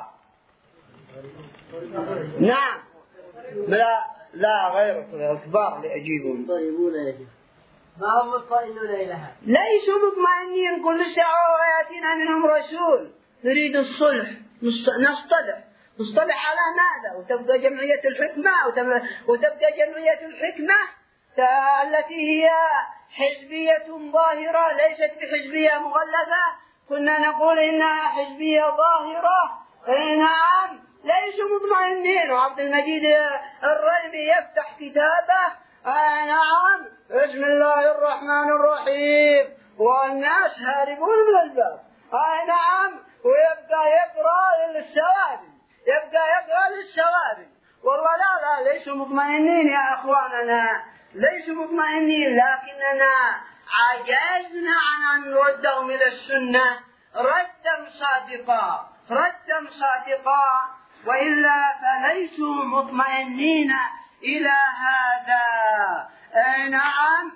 نعم، لا لا غير الكبار اللي يجيبون ما هم مطمئنون إليها، ليسوا مطمئنين. كل ساعة ويأتينا منهم رسول نريد الصلح، نصطلح نصطلح على ماذا؟ وتبقى جمعية الحكمة وتبقى جمعية الحكمة التي هي حزبية ظاهرة ليست بحزبية مغلظة. كنا نقول إنها حزبية ظاهرة. نعم، ليسوا مطمئنين. وعبد المجيد الرلبي يفتح كتابه: آه نعم، بسم الله الرحمن الرحيم، والناس هاربون من الباب. آه نعم، ويبقى يقرأ للسوابل، يبقى يقرأ للسوابل. والله لا لا، ليسوا مطمئنين يا أخواننا، ليسوا مطمئنين، لكننا عجزنا عن أن نردهم إلى السنة ردا صادقا، ردا صادقا، وإلا فليسوا مطمئنين إلى هذا. أي نعم.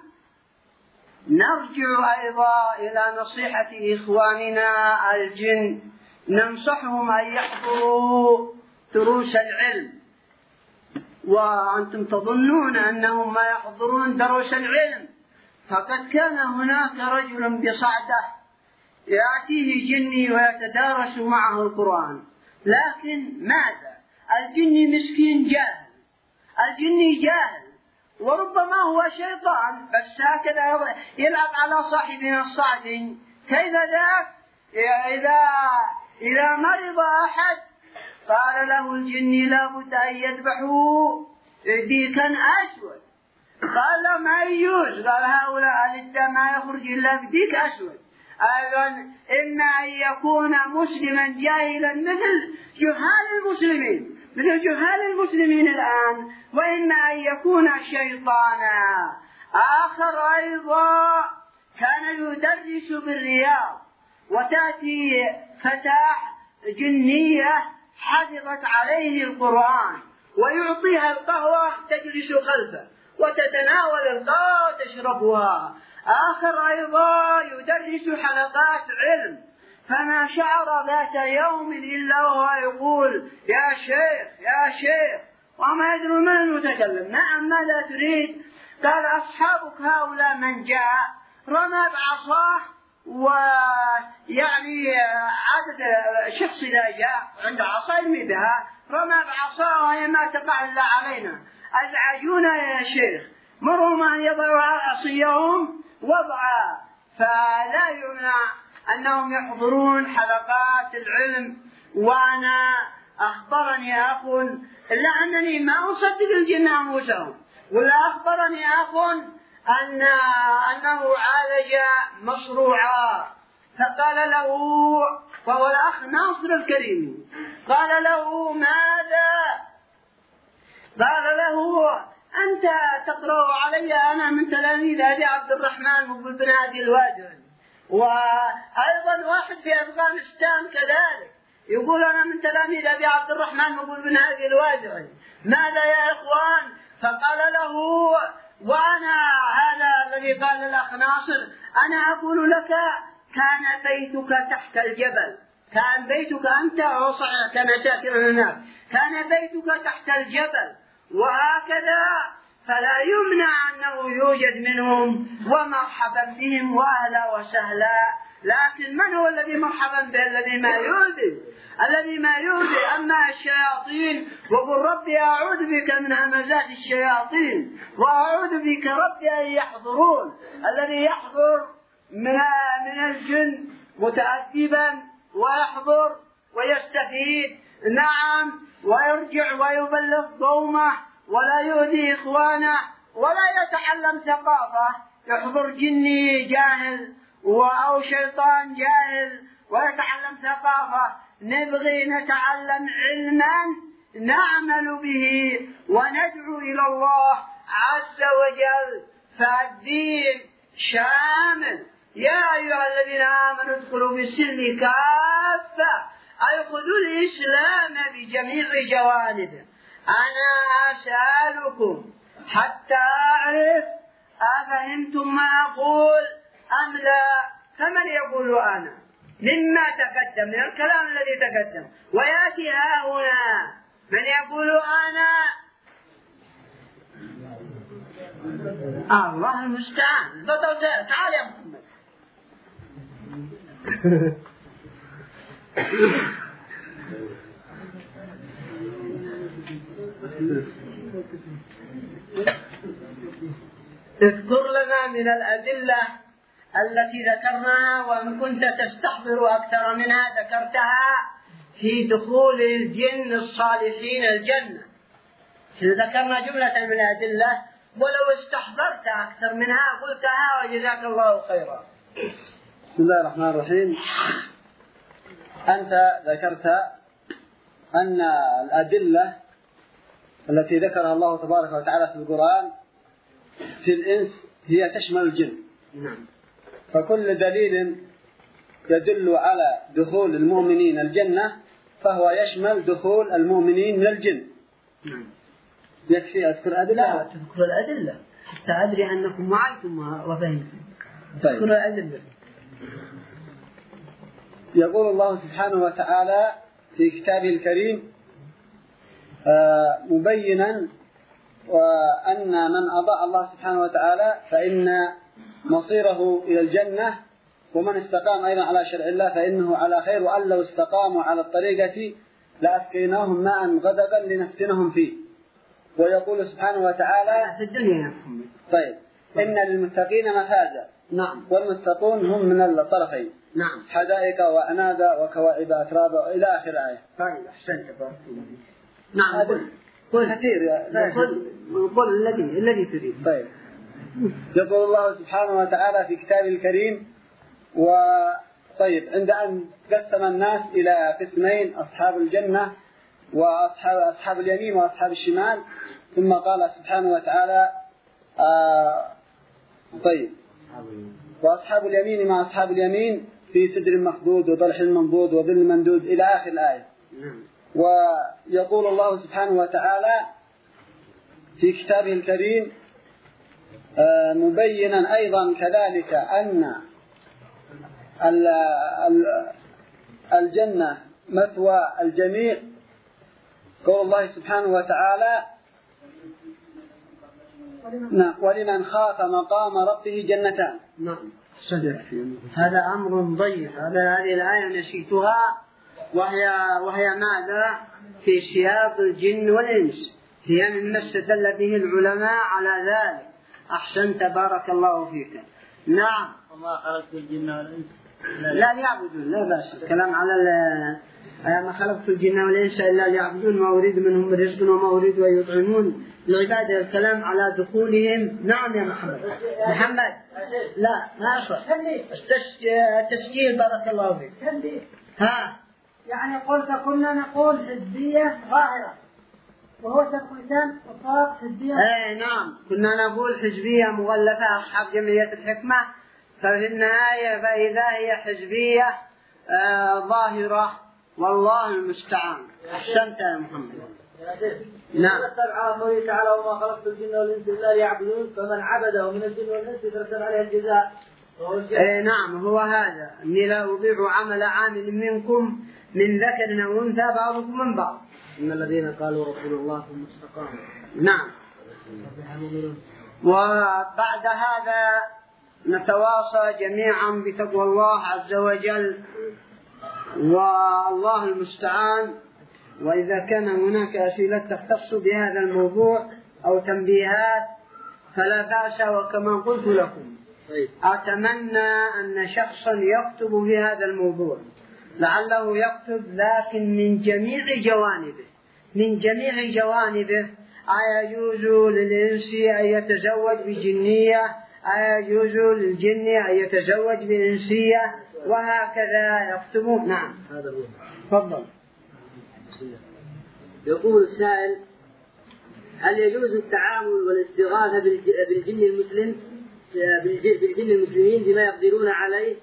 نرجع أيضا إلى نصيحة إخواننا الجن، ننصحهم أن يحضروا دروس العلم. وأنتم تظنون أنهم ما يحضرون دروس العلم، فقد كان هناك رجل بصعدة يأتيه جني ويتدارس معه القرآن، لكن ماذا؟ الجني مسكين جاهل، الجني جاهل، وربما هو شيطان بس هكذا يلعب على صاحبنا الصعد. كيف ذاك؟ إذا إذا مرض أحد قال له الجن لابد أن يذبحوا ديكا أسود، قال له ما يجوز، قال هؤلاء الدم ما يخرج إلا بديك أسود. أيضا إما أن يكون مسلما جاهلا مثل جهال المسلمين مثل جهال المسلمين الآن، وإما أن يكون شيطانا. آخر أيضا كان يدرس بالرياض، وتأتي فتاة جنية حفظت عليه القرآن ويعطيها القهوة تجلس خلفه وتتناول القهوة وتشربها. آخر أيضا يدرس حلقات علم، فما شعر ذات يوم إلا وهو يقول يا شيخ يا شيخ، وما يدري من المتكلم. نعم ماذا تريد؟ قال أصحابك هؤلاء من جاء رمى بعصاه، ويعني عادة شخص إذا جاء عند عصا يرمي بها، رمى بعصاه وهي ما تقع إلا علينا، أزعجونا يا شيخ، مرهم أن يضعوا عصيهم وضعا. فلا يمنع أنهم يحضرون حلقات العلم. وأنا أخبرني أخ، إلا أنني ما أصدق الجن أنفسهم، ولا أخبرني أخ أن أنه عالج مصروعا، فقال له، وهو الأخ ناصر الكريم، قال له ماذا؟ قال له أنت تقرأ علي أنا من تلاميذ أبي عبد الرحمن مقبول بن هادي الوادعي، وأيضا واحد في أفغانستان كذلك يقول أنا من تلاميذ أبي عبد الرحمن مقبول بن هادي الوادعي، ماذا يا إخوان؟ فقال له وأنا هذا الذي قال الأخ ناصر، أنا أقول لك كان بيتك تحت الجبل، كان بيتك أنت وصحيح كما ساكن هناك، كان بيتك تحت الجبل، وهكذا فلا يمنع أنه يوجد منهم، ومرحبا بهم وأهلا وسهلا. لكن من هو الذي مرحبا به؟ الذي ما يؤذي، الذي ما يؤذي. أما الشياطين وقل ربي أعوذ بك من همزات الشياطين وأعوذ بك ربي أن يحضرون. الذي يحضر من من الجن متأدبا ويحضر ويستفيد، نعم، ويرجع ويبلغ قومه ولا يؤذي إخوانه ولا يتعلم ثقافة. يحضر جني جاهل أو شيطان جاهل ويتعلم ثقافة. نبغي نتعلم علما نعمل به وندعو إلى الله عز وجل، فالدين شامل. يا أيها الذين آمنوا ادخلوا في السلم كافة، أي خذوا الإسلام بجميع جوانبه. أنا أسألكم حتى أعرف أفهمتم ما أقول أم لا؟ فمن يقول أنا مما تقدم من الكلام الذي تقدم، ويأتي ها هنا من يقول أنا. الله المستعان. تعال يا محمد. اذكر لنا من الأدلة التي ذكرناها، وإن كنت تستحضر أكثر منها ذكرتها في دخول الجن الصالحين الجنة. ذكرنا جملة من الأدلة، ولو استحضرت أكثر منها قلتها وجزاك الله خيرا. بسم الله الرحمن الرحيم. أنت ذكرت أن الأدلة التي ذكرها الله تبارك وتعالى في القرآن في الإنس هي تشمل الجن. نعم. فكل دليل يدل على دخول المؤمنين الجنة فهو يشمل دخول المؤمنين من الجن. نعم. يكفي أذكر أدلة؟ لا تذكر الأدلة حتى أدري أنكم معكم وفهمتم. طيب. تذكر الأدلة. يقول الله سبحانه وتعالى في كتابه الكريم مبينا وأن من أطاع الله سبحانه وتعالى فإن مصيره إلى الجنة، ومن استقام أيضا على شرع الله فإنه على خير، وأن لو استقاموا على الطريقة لأسقيناهم ماء غدقا لنفتنهم فيه. ويقول سبحانه وتعالى في الدنيا يا محمد. طيب إن للمتقين مفازا. نعم. والمتقون هم من الطرفين. نعم. حدائق وأنابا وكواعب أترابا إلى آخر آية. طيب أحسنت بارك الله فيك. نعم. قل قل كثير يا قل قل الذي الذي تريد. طيب يقول الله سبحانه وتعالى في كتابه الكريم و طيب عند أن قسم الناس إلى قسمين أصحاب الجنة وأصحاب أصحاب اليمين وأصحاب الشمال ثم قال سبحانه وتعالى آه طيب وأصحاب اليمين مع أصحاب اليمين في سدر مخضود وطلح منضود وظل ممدود إلى آخر الآية. ويقول الله سبحانه وتعالى في كتابه الكريم آه مبينا أيضا كذلك أن الجنة مثوى الجميع. قول الله سبحانه وتعالى نعم ولمن خاف مقام ربه جنتان. نعم صدق. هذا أمر ضيق. هذا هذه الآية نسيتها وهي وهي ماذا في سياق الجن والإنس، هي مما استدل به العلماء على ذلك. أحسنت بارك الله فيك. نعم. وما خلقت الجن والإنس لا ليعبدون. لا بأس الكلام على ما خلقت الجن والإنس إلا ليعبدون ما أريد منهم رزق وما أريد أن يطعمون. العبادة الكلام على دخولهم. نعم يا محمد. محمد لا ما أشرح التسجيل بارك الله فيك. ها يعني قلت كنا نقول حزبية ظاهرة وهو سبق لسان وصار حزبية. اي نعم كنا نقول حزبية مغلفة أصحاب جمعية الحكمة، ففي النهاية فإذا هي حزبية آه ظاهرة والله المستعان. أحسنت يا محمد. نعم. على قوله تعالى وما خلقت الجن والإنس إلا ليعبدون فمن عبده من الجن والإنس يترتب عليه الجزاء. اي نعم هو هذا إني لا أضيع عمل عامل منكم من ذكر أو أنثى بعضكم من بعض. إن الذين قالوا ربنا الله ثم استقاموا. نعم. وبعد هذا نتواصى جميعا بتقوى الله عز وجل والله المستعان. وإذا كان هناك أسئلة تختص بهذا الموضوع أو تنبيهات فلا بأس. وكما قلت لكم أتمنى أن شخصا يكتب في هذا الموضوع لعله يكتب لكن من جميع جوانبه من جميع جوانبه أيجوز للإنس أن يتزوج بجنية، أيجوز للجن أن يتزوج بإنسية، وهكذا يكتبون. نعم هذا هو. تفضل. يقول السائل هل يجوز التعامل والاستغاثة بالجن المسلم بالجن المسلمين بما يقدرون عليه؟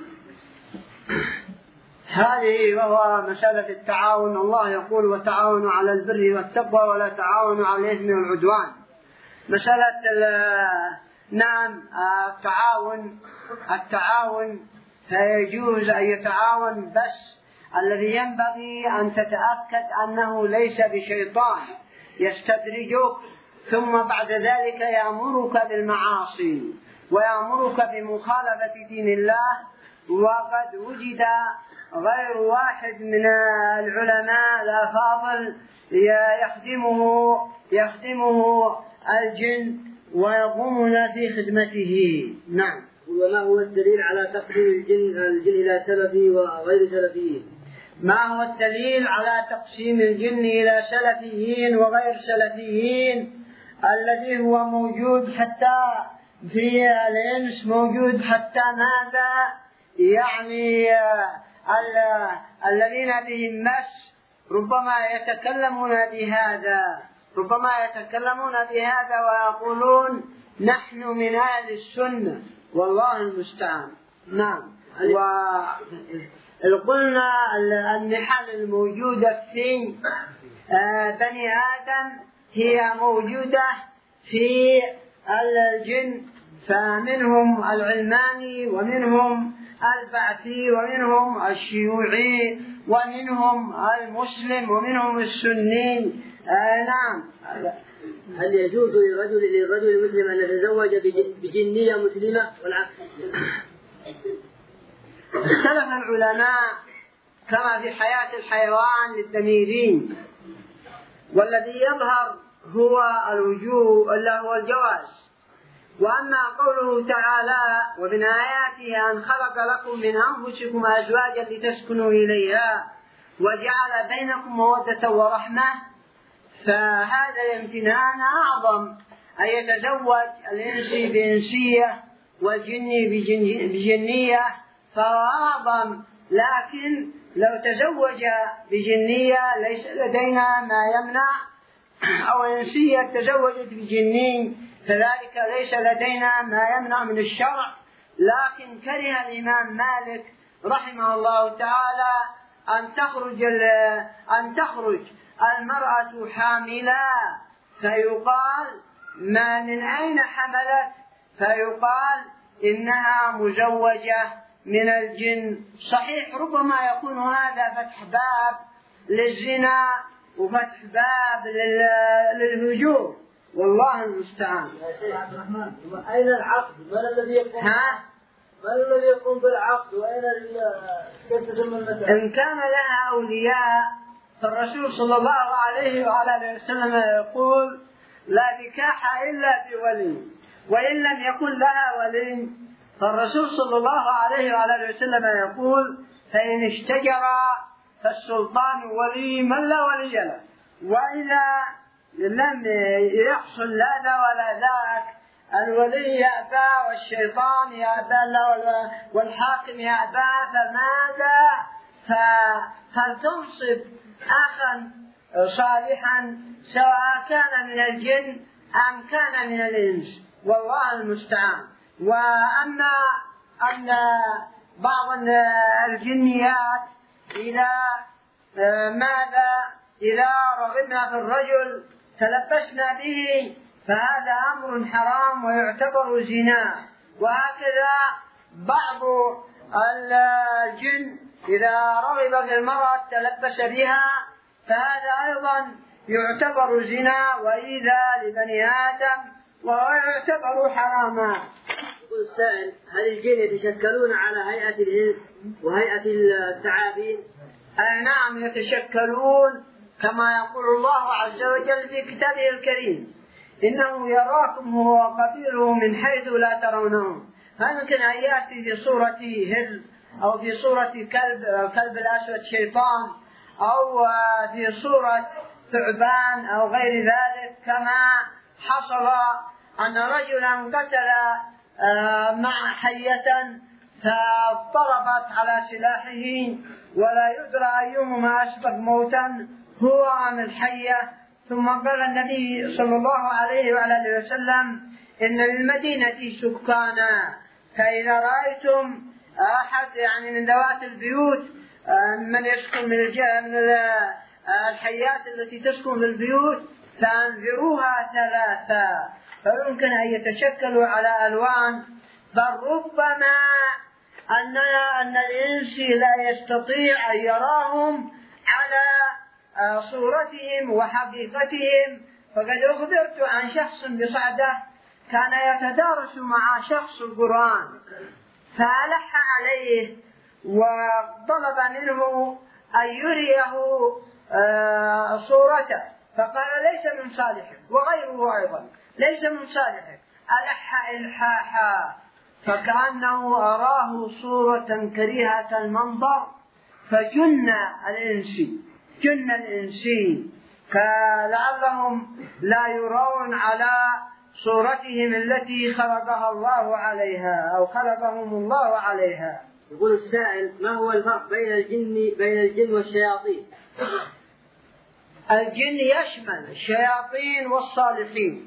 هذه وهو مسألة التعاون. الله يقول وتعاونوا على البر والتقوى ولا تعاونوا على الإثم والعدوان. مسألة نعم التعاون التعاون فيجوز أن يتعاون، بس الذي ينبغي أن تتأكد أنه ليس بشيطان يستدرجك ثم بعد ذلك يأمرك بالمعاصي ويأمرك بمخالفة دين الله. وقد وجد غير واحد من العلماء الأفاضل يخدمه يخدمه الجن ويقومون في خدمته. نعم. وما هو الدليل على تقسيم الجن الجن إلى سلفي وغير سلفيين؟ ما هو الدليل على تقسيم الجن إلى سلفيين وغير سلفيين؟ الذي هو موجود حتى في الإنس موجود حتى ماذا يعني الذين بهم مس ربما يتكلمون بهذا ربما يتكلمون بهذا ويقولون نحن من أهل السنة والله المستعان. نعم. وقلنا النحل الموجودة في بني آدم هي موجودة في الجن، فمنهم العلماني ومنهم البعثي ومنهم الشيوعي ومنهم المسلم ومنهم السني. آه نعم. هل يجوز للرجل للرجل المسلم أن يتزوج بجنية مسلمة والعكس؟ اختلف العلماء كما في حياة الحيوان للدميرين، والذي يظهر هو الوجوب إلا هو الجواز. وأما قوله تعالى ومن آياته أن خلق لكم من أنفسكم أزواجا لتسكنوا إليها وجعل بينكم مودة ورحمة، فهذا الامتنان أعظم، أن يتزوج الإنسي بإنسية والجني بجنية فهو أعظم. لكن لو تزوج بجنية ليس لدينا ما يمنع، أو إنسية تزوجت بجني فذلك ليس لدينا ما يمنع من الشرع. لكن كره الإمام مالك رحمه الله تعالى أن تخرج أن تخرج المرأة حاملة فيقال ما من أين حملت، فيقال إنها مزوجة من الجن. صحيح ربما يكون هذا فتح باب للزنا وفتح باب للهجور، والله المستعان. يا شيخ عبد الرحمن، أين العقد؟ من الذي يقوم؟ ها؟ من الذي يقوم بالعقد؟ وأين كيف تتم المسألة؟ إن كان لها أولياء فالرسول صلى الله عليه وعلى آله وسلم يقول لا نكاح إلا بولي، وإن لم يكن لها ولي فالرسول صلى الله عليه وعلى آله وسلم يقول فإن اشتجرا فالسلطان ولي من لا ولي له، وإذا لم يحصل لا ذا ولا ذاك الولي يأبى والشيطان يأبى والحاكم يأبى، فماذا؟ فهل تنصب أخا صالحا سواء كان من الجن أم كان من الإنس، والله المستعان. وأما أن بعض الجنيات إذا ماذا إذا رغبنا في الرجل تلبسنا به فهذا أمر حرام ويعتبر زنا. وهكذا بعض الجن إذا رغب في المرأة تلبس بها فهذا أيضا يعتبر زنا وإيذاء لبني آدم وهو يعتبر حراما. يقول السائل هل الجن يتشكلون على هيئة الإنس وهيئة الثعابين؟ أي نعم يتشكلون كما يقول الله عز وجل في كتابه الكريم إنه يراكم هو وقبيله من حيث لا ترونهم. فيمكن أن يأتي في صورة هل أو في صورة كلب كلب الأسود شيطان أو في صورة ثعبان أو غير ذلك، كما حصل أن رجلا قتل مع حية فضربت على سلاحه ولا يدرى أيهما أسبق موتا هو أم الحية. ثم قال النبي صلى الله عليه وعلى آله وسلم إن للمدينة سكانا، فإذا رأيتم أحد يعني من ذوات البيوت من يسكن من الحيات التي تسكن في البيوت فأنذروها ثلاثة، فيمكن أن يتشكلوا على ألوان، بل ربما أن أن الإنس لا يستطيع أن يراهم على صورتهم وحقيقتهم. فقد أخبرت عن شخص بصعدة كان يتدارس مع شخص القرآن فألح عليه وطلب منه أن يريه صورته، فقال ليس من صالحك، وغيره أيضا ليس من صالحك، ألح إلحاحا فكأنه أراه صورة كريهة المنظر فجن الإنسي جن الإنسي فلعلهم لا يرون على صورتهم التي خلقها الله عليها أو خلقهم الله عليها. يقول السائل ما هو الفرق بين الجن بين الجن والشياطين؟ الجن يشمل الشياطين والصالحين،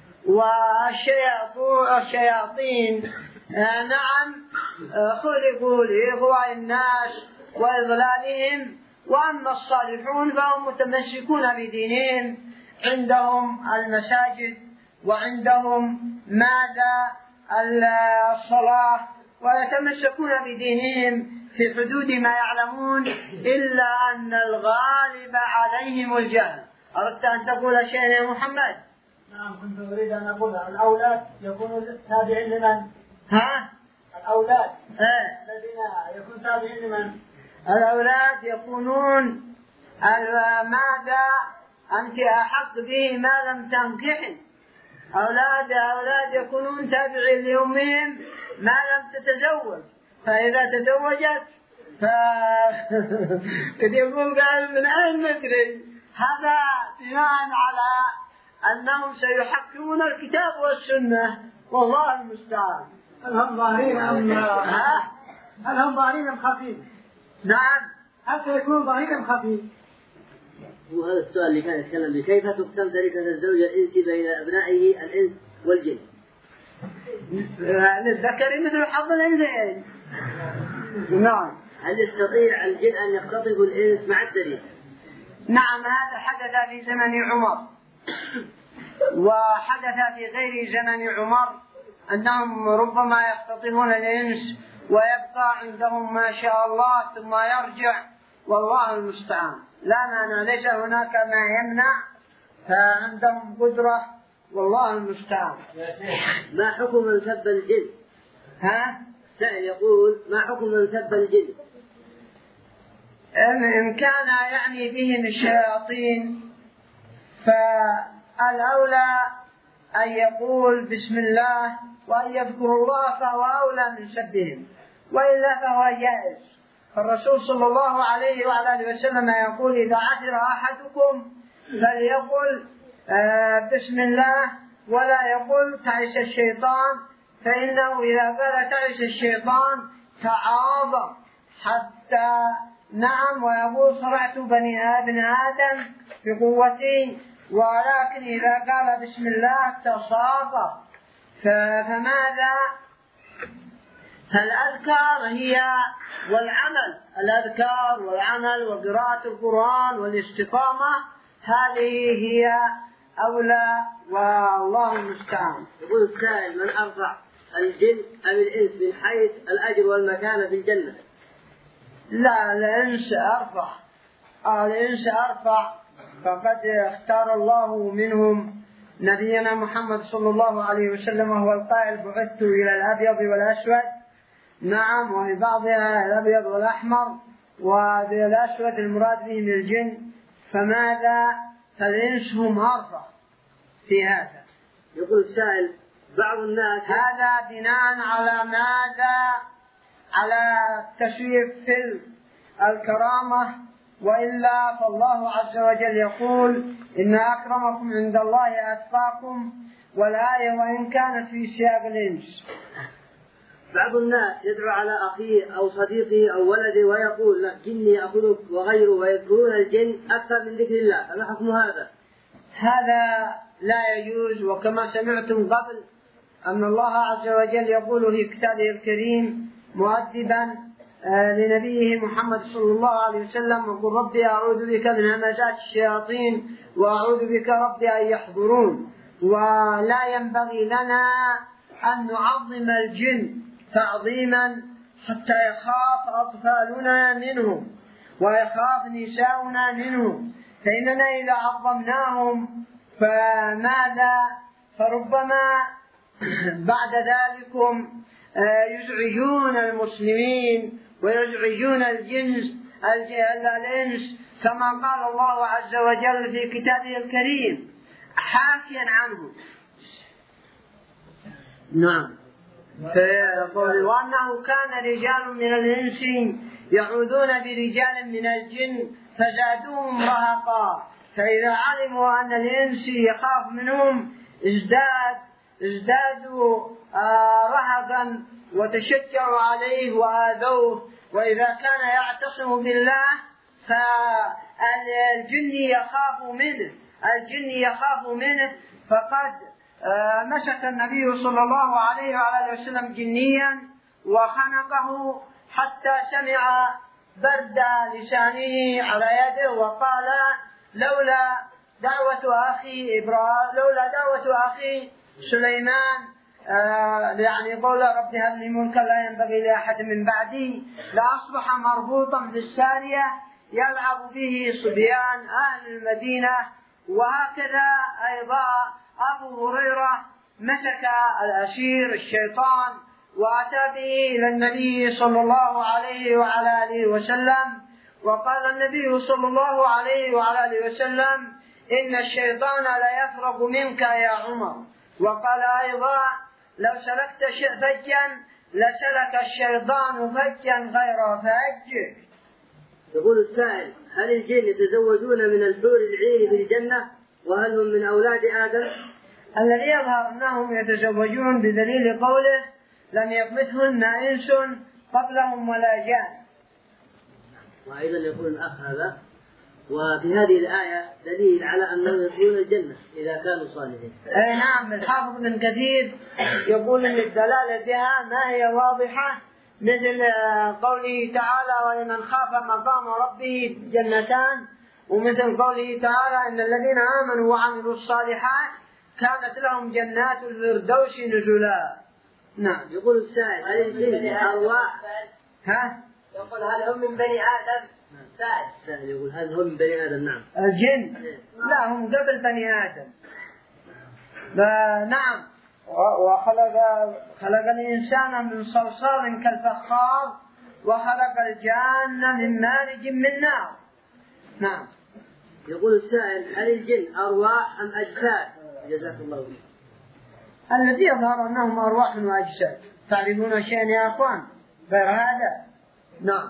والشياطين نعم خلقوا لإغواء الناس وإضلالهم، وأما الصالحون فهم متمسكون بدينهم، عندهم المساجد وعندهم ماذا الصلاة ويتمسكون بدينهم في حدود ما يعلمون، إلا أن الغالب عليهم الجهل. أردت أن تقول شيئا يا محمد؟ نعم كنت أريد أن أقول الأولاد يكونوا تابعين لمن؟ ها؟ الأولاد اه الذين يكونوا تابعين لمن؟ الأولاد يكونون ماذا أنت أحق به ما لم تنكحي. أولاد أولاد يكونون تابعين لأمهم ما لم تتزوج، فإذا تزوجت ف قد يقول قال من أين ندري؟ هذا بناء على أنهم سيحكمون الكتاب والسنة، والله المستعان. هل هم ظاهرين أم هل هم ظاهرين أم خفيين؟ نعم. هل سيكون ظاهرين أم خفيين؟ وهذا السؤال اللي كان يتكلم به، كيف تقسم تركة الزوج الإنسي بين أبنائه الإنس والجن؟ للذكر مثل حظ الأنثيين. نعم. هل يستطيع الجن أن يختطفوا الإنس مع الدليل؟ نعم، هذا حدث في زمن عمر، وحدث في غير زمن عمر أنهم ربما يختطفون الإنس ويبقى عندهم ما شاء الله ثم يرجع، والله المستعان. لا مانع، ليس هناك ما يمنع، فعندهم قدرة، والله المستعان. ما حكم من سب الجن؟ ها؟ سائل يقول ما حكم من سب الجن؟ إن كان يعني بهم الشياطين فالأولى أن يقول بسم الله وأن يذكر الله، فهو أولى من سبهم، وإلا فهو جائز. فالرسول صلى الله عليه وعلى آله وسلم يقول إذا عثر أحدكم فليقل آه بسم الله ولا يقل تعس الشيطان، فإنه إذا قال تعس الشيطان تعاظم حتى نعم ويقول صرعت بني ابن آدم بقوتي، ولكن إذا قال بسم الله تصاغر. فماذا؟ فالأذكار هي والعمل، الأذكار والعمل وقراءة القرآن والاستقامة هذه هي أولى، والله المستعان. يقول السائل من أرفع الجن أم الإنس من حيث الأجر والمكانة في الجنة؟ لا، الإنس أرفع، الإنس أرفع، فقد اختار الله منهم نبينا محمد صلى الله عليه وسلم، وهو القائل بعثت إلى الأبيض والأسود. نعم، وفي بعضها الأبيض والأحمر، والأسود المراد به من الجن. فماذا؟ فالإنس هم أرفع في هذا. يقول السائل بعض الناس هذا بناء على ماذا؟ على تشويف في الكرامة، وإلا فالله عز وجل يقول إن أكرمكم عند الله أتقاكم، والآية وإن كانت في سياق الإنس. بعض الناس يدعو على أخيه أو صديقه أو ولده ويقول له جني أخذك وغيره، ويذكرون الجن أكثر من ذكر الله، فما حكم هذا؟ هذا لا يجوز. وكما سمعتم قبل أن الله عز وجل يقول في كتابه الكريم مؤدبا لنبيه محمد صلى الله عليه وسلم وقل ربي أعوذ بك من همزات الشياطين وأعوذ بك ربي أن يحضرون. ولا ينبغي لنا أن نعظم الجن تعظيما حتى يخاف أطفالنا منهم ويخاف نساؤنا منهم، فإننا إذا عظمناهم فماذا؟ فربما بعد ذلكم يزعجون المسلمين ويزعجون الجنس الإنس، كما قال الله عز وجل في كتابه الكريم حاكيا عنه. نعم، فيقول وأنه كان رجال من الإنس يعوذون برجال من الجن فزادوهم رهقا، فإذا علموا أن الإنس يخاف منهم ازداد ازدادوا آه رهقا وتشجعوا عليه وآذوه. وإذا كان يعتصم بالله فالجن يخاف منه الجن يخاف منه فقد آه مسك النبي صلى الله عليه وعلى وسلم جنيا وخنقه حتى سمع برد لسانه على يده، وقال لولا دعوة أخي إبراهيم لولا دعوة أخي سليمان آه يعني قول رب هب لي ملكا لا ينبغي لأحد من بعدي لأصبح مربوطا بالسارية يلعب به صبيان أهل المدينة. وهكذا أيضا أبو هريرة مسك الأسير الشيطان وأتى به إلى النبي صلى الله عليه وعلى آله وسلم، وقال النبي صلى الله عليه وعلى آله وسلم إن الشيطان ليفرق منك يا عمر. وقال أيضا لو سلكت فجا لسلك الشيطان فجا غير فج. يقول السائل: هل الجن يتزوجون من الحور العين في الجنة؟ وهل هم من أولاد آدم؟ الذي يظهر أنهم يتزوجون بدليل قوله: لم يطمثهن إنس قبلهم ولا جان. وأيضا يقول الأخ هذا: وفي هذه الآية دليل على أنهم يدخلون الجنة إذا كانوا صالحين. أي نعم، الحافظ ابن كثير يقول أن الدلالة بها ما هي واضحة، مثل قوله تعالى: ولمن خاف مقام ربه جنتان، ومثل قوله تعالى: إن الذين آمنوا وعملوا الصالحات كانت لهم جنات الفردوس نزلا. نعم. يقول السائل: هل الجن أرواح؟ ها؟ يقول: هل هم من بني آدم؟ سائل السائل يقول: هل هم من بني آدم؟ نعم. الجن؟ لا، هم قبل بني آدم. نعم. وخلق خلق الإنسان من صلصال كالفخار، وخلق الجان من مارج من نار. نعم. يقول السائل: هل الجن أرواح أم أجساد؟ جزاكم الله خير. الذي يظهر أنهم أرواح وأجساد. تعرفون شيئا يا أخوان غير هذا؟ نعم.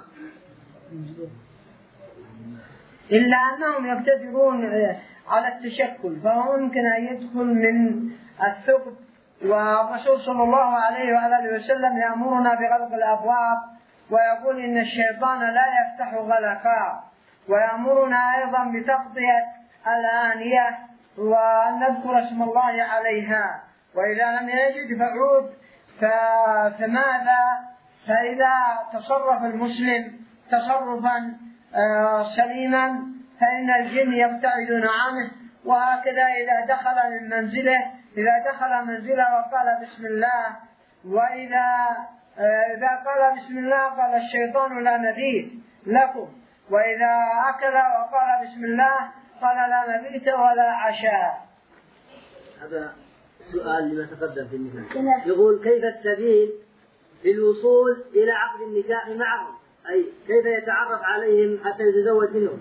إلا أنهم يقتدرون على التشكل، فهو يمكن أن يدخل من الثقب. والرسول صلى الله عليه وآله وسلم يأمرنا بغلق الأبواب، ويقول إن الشيطان لا يفتح غلقا، ويأمرنا أيضا بتغطية الآنية وأن نذكر اسم الله عليها، وإذا لم يجد فعود فماذا؟ فإذا تصرف المسلم تصرفا سليما فإن الجن يبتعدون عنه. وهكذا إذا دخل من منزله إذا دخل منزله وقال بسم الله، وإذا إذا قال بسم الله قال الشيطان لا مبيت لكم، وإذا أكل وقال بسم الله قال لا مبيت ولا عشاء. هذا سؤال لما تقدم في النكاح. يقول: كيف السبيل للوصول إلى عقد النكاح معهم؟ أي كيف يتعرف عليهم حتى يتزوج منهم؟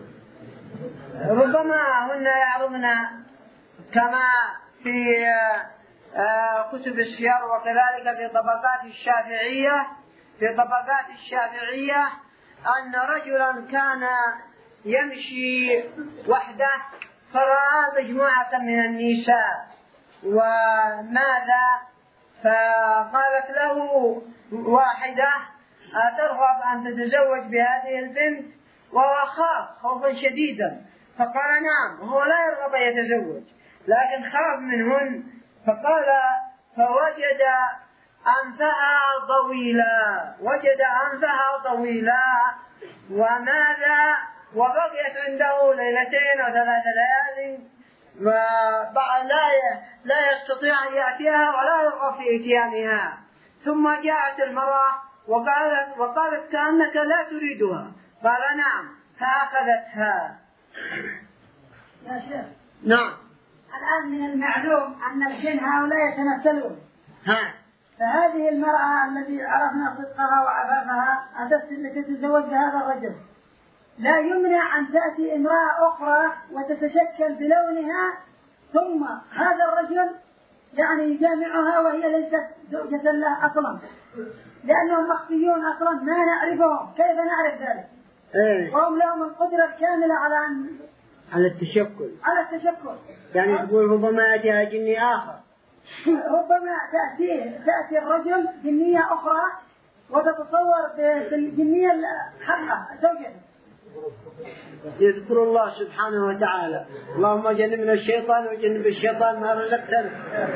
ربما هن يعرفن كما في كتب السير، وكذلك في طبقات الشافعية في طبقات الشافعية أن رجلا كان يمشي وحده فرأى مجموعة من النساء، وماذا؟ فقالت له واحدة: أترغب أن تتزوج بهذه البنت؟ وهو خاف خوفا شديدا، فقال نعم. هو لا يرغب أن يتزوج لكن خاف منهن، فقال فوجد أنفها طويلا وجد أنفها طويلا وماذا؟ وبقيت عنده ليلتين وثلاث ليال، ولا لا يستطيع أن يأتيها ولا يرغب في إتيانها. ثم جاءت المرأة وقالت وقالت كأنك لا تريدها، قال نعم، فأخذتها. يا شيخ. نعم. الآن من المعلوم أن الجن هؤلاء يتمثلون. ها. فهذه المرأة التي عرفنا صدقها وعفافها أتت التي تتزوج بهذا الرجل، لا يمنع أن تأتي امرأة أخرى وتتشكل بلونها، ثم هذا الرجل يعني يجامعها وهي ليست زوجة له أصلا، لأنهم مخفيون أصلا ما نعرفهم. كيف نعرف ذلك؟ إيه. وهم لهم القدرة الكاملة على أن على التشكل على التشكل. يعني تقول ربما يأتيها جني آخر، ربما تأتي تأتي الرجل جنية أخرى وتتصور بالجنية الحقة زوجته. يذكر الله سبحانه وتعالى: اللهم جنبنا الشيطان وجنب الشيطان ما رزقتنا.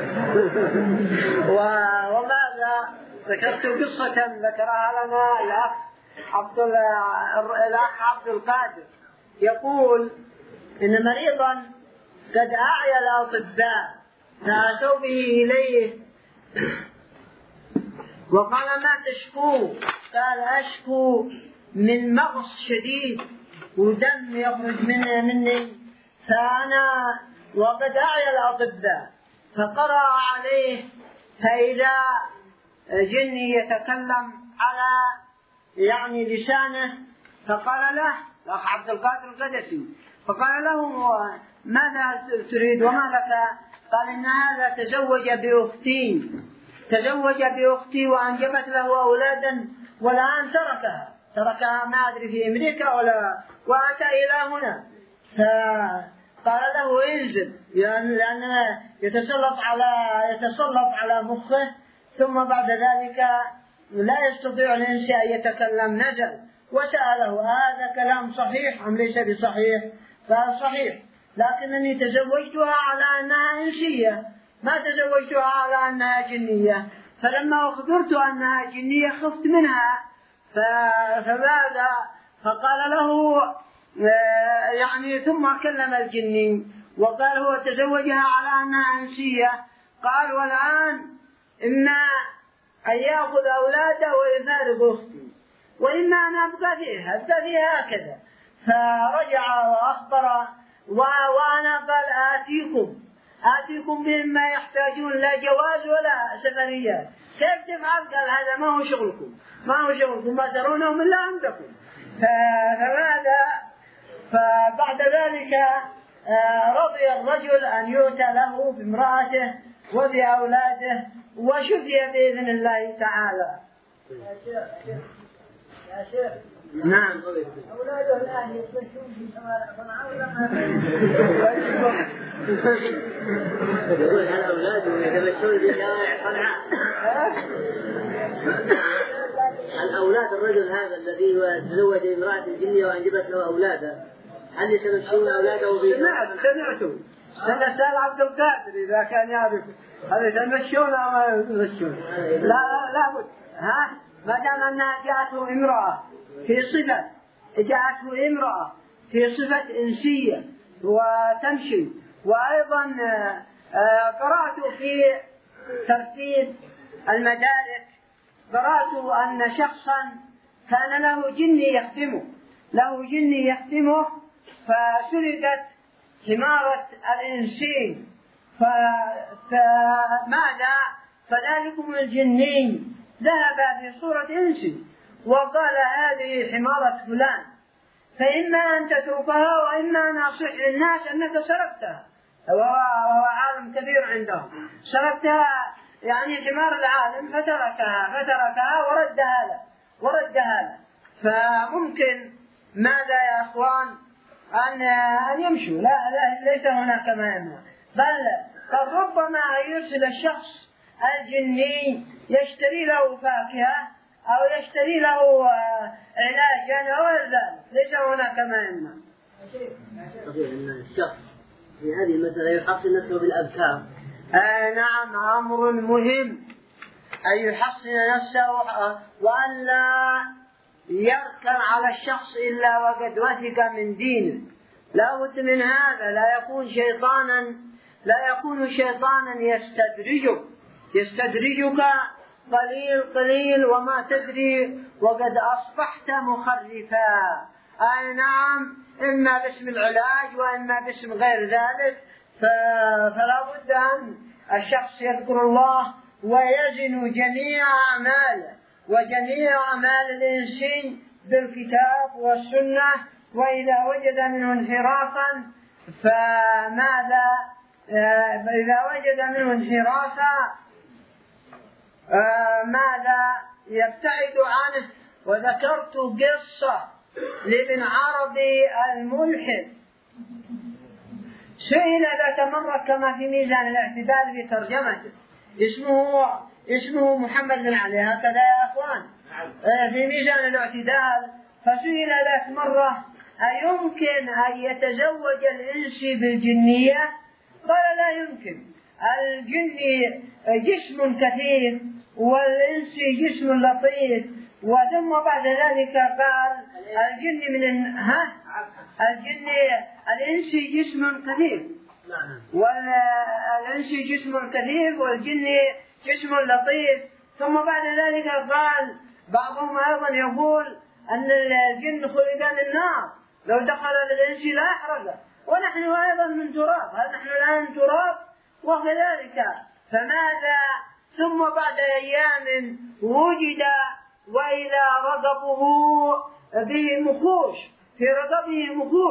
وماذا؟ ذكرت قصة ذكرها لنا الأخ عبد الأخ عبد القادر، يقول إن مريضا قد أعيا الأطباء فأتوا به إليه وقال ما تشكو؟ قال أشكو من مغص شديد ودم يخرج مني مني فأنا وقد أعيا الأطباء. فقرأ عليه فإذا جني يتكلم على يعني لسانه، فقال له الأخ عبد القادر القدسي فقال له ماذا تريد وما لك؟ قال إن هذا تزوج بأختي تزوج بأختي وأنجبت له أولادا والآن تركها تركها ما أدري في أمريكا ولا وأتى إلى هنا. فقال له انزل لأن يتسلط على يتسلط على مخه، ثم بعد ذلك لا يستطيع الإنس أن يتكلم. نزل وسأله هذا كلام صحيح أم ليس بصحيح؟ قال صحيح، لكنني تزوجتها على أنها إنسية ما تزوجتها على أنها جنية، فلما أخبرت أنها جنية خفت منها. فماذا؟ فقال له يعني ثم كلم الجني وقال هو تزوجها على أنها إنسية. قال والآن إما أن يأخذ أولاده ويفارق أختي وإما أن أبقى فيها أبقى فيها هكذا. فرجع وأخبر وأنا قال آتيكم آتيكم بما يحتاجون لا جواز ولا سفريات. كيف تفعل؟ قال هذا ما هو شغلكم ما هو شغلكم ما ترونهم إلا عندكم. فماذا؟ فبعد ذلك رضي الرجل أن يؤتى له بامرأته وبأولاده وشفي بإذن الله تعالى. يا شيخ نعم. أولاده الآن يتمشون في صنعاء ولا ما يقول هل أولاده يتمشون في شوارع صنعاء؟ الأولاد الرجل هذا الذي تزوج امرأة جنية وأنجبت له أولادا هل يتمشون أولاده في؟ سمعت سمعته أنا سأل عبد القادر إذا كان يعرف هل يتمشون أو ما يتمشون. لا لا بد ها ما دام أنها جاءته امرأة في صفة جاءته امرأة في صفة إنسية وتمشي. وأيضا قرأت في ترتيب المدارك قرأت أن شخصا كان له جني يخدمه له جني يخدمه فسرقت حمارة الإنسين. فماذا؟ فذلكم الجني ذهب في صورة إنسي وقال هذه حمارة فلان فإما أن تتركها وإما أن أصح للناس أنك سرقتها. وهو عالم كبير عندهم سرقتها يعني حمار العالم فتركها فتركها وردها له وردها له. فممكن ماذا يا أخوان أن أن يمشوا لا, لا ليس هناك ما يمنع بل قد ربما يرسل الشخص الجني يشتري له فاكهة أو يشتري له علاجا أو ذلك ليس هناك ما يمنع. الشخص في هذه المسألة يحصن نفسه بالأذكار. آه نعم أمر مهم أن يحصن نفسه وأن لا يركن على الشخص إلا وقد وثق من دينه. لا بد من هذا لا يكون شيطانا لا يكون شيطانا يستدرجك يستدرجك قليل قليل وما تدري وقد أصبحت مخرفا. أي نعم إما باسم العلاج وإما باسم غير ذلك. فلا بد أن الشخص يذكر الله ويزن جميع أعماله وجميع أعمال الإنسان بالكتاب والسنة. وإذا وجد منه انحرافا فماذا إذا وجد منه انحرافا ماذا يبتعد عنه. وذكرت قصة لابن عربي الملحد سئل ذات مرة كما في ميزان الاعتدال في ترجمته اسمه اسمه محمد بن علي هكذا يا أخوان في ميزان الاعتدال. فسئل ذات مرة أيمكن أن يتزوج الإنسي بالجنية؟ قال لا يمكن. الجني جسم كثير والإنسي جسم لطيف. وثم بعد ذلك قال الجن من ها الجني الإنسي جسم كثير والإنسي جسم كثير والجني جسم لطيف. ثم بعد ذلك قال بعضهم أيضا يقول أن الجن خلق للنار لو دخل الإنسي لا يحرقه ونحن أيضا من تراب هل نحن الآن تراب وكذلك. فماذا؟ ثم بعد أيام وجد وإلى رقبه به مخوش في رقبه مخوش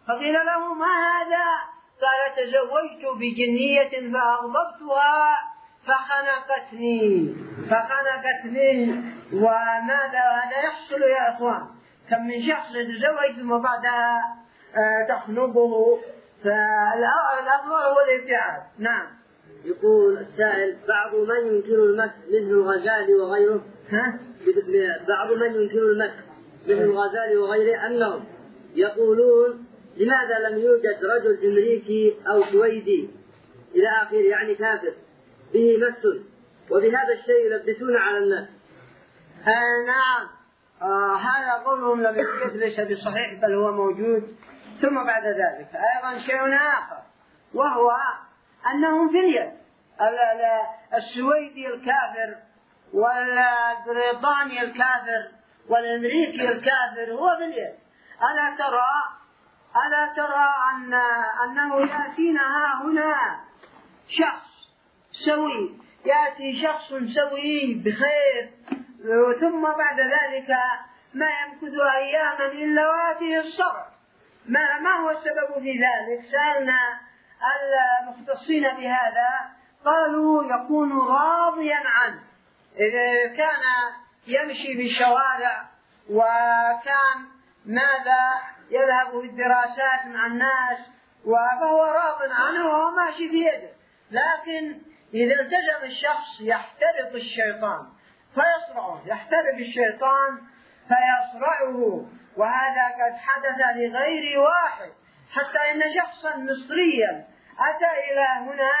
فقيل له ما هذا؟ قال تزوجت بجنية فأغضبتها فخنقتني فخنقتني وماذا هذا يحصل يا أخوان؟ كم من شخص يتزوج ثم بعدها تخنقه، فالأفضل هو الابتعاد. نعم. يقول السائل بعض من ينكر المس مثل الغزالي وغيره ها؟ بعض من ينكر المس مثل الغزالي وغيره أنهم يقولون لماذا لم يوجد رجل أمريكي أو سويدي إلى آخره يعني كافر به مس وبهذا الشيء يلبسون على الناس. آه نعم. آه هذا قولهم لم يوجد ليس بصحيح بل هو موجود. ثم بعد ذلك أيضا شيء آخر وهو أنهم في اليد السويدي الكافر والبريطاني الكافر والأمريكي الكافر هو في اليد. ألا ترى ألا ترى أن أنه يأتينا ها هنا شخص سوي يأتي شخص سوي بخير ثم بعد ذلك ما يمكث أياما إلا وآتيه الصبر. ما, ما هو السبب في ذلك؟ سألنا المختصين بهذا قالوا يكون راضيا عنه. إذا كان يمشي في الشوارع وكان ماذا يذهب في الدراسات مع الناس وهو راض عنه وهو ماشي في يده، لكن إذا التزم الشخص يحترق الشيطان فيصرعه يحترق الشيطان فيصرعه، وهذا قد حدث لغير واحد، حتى إن شخصا مصريا أتى إلى هنا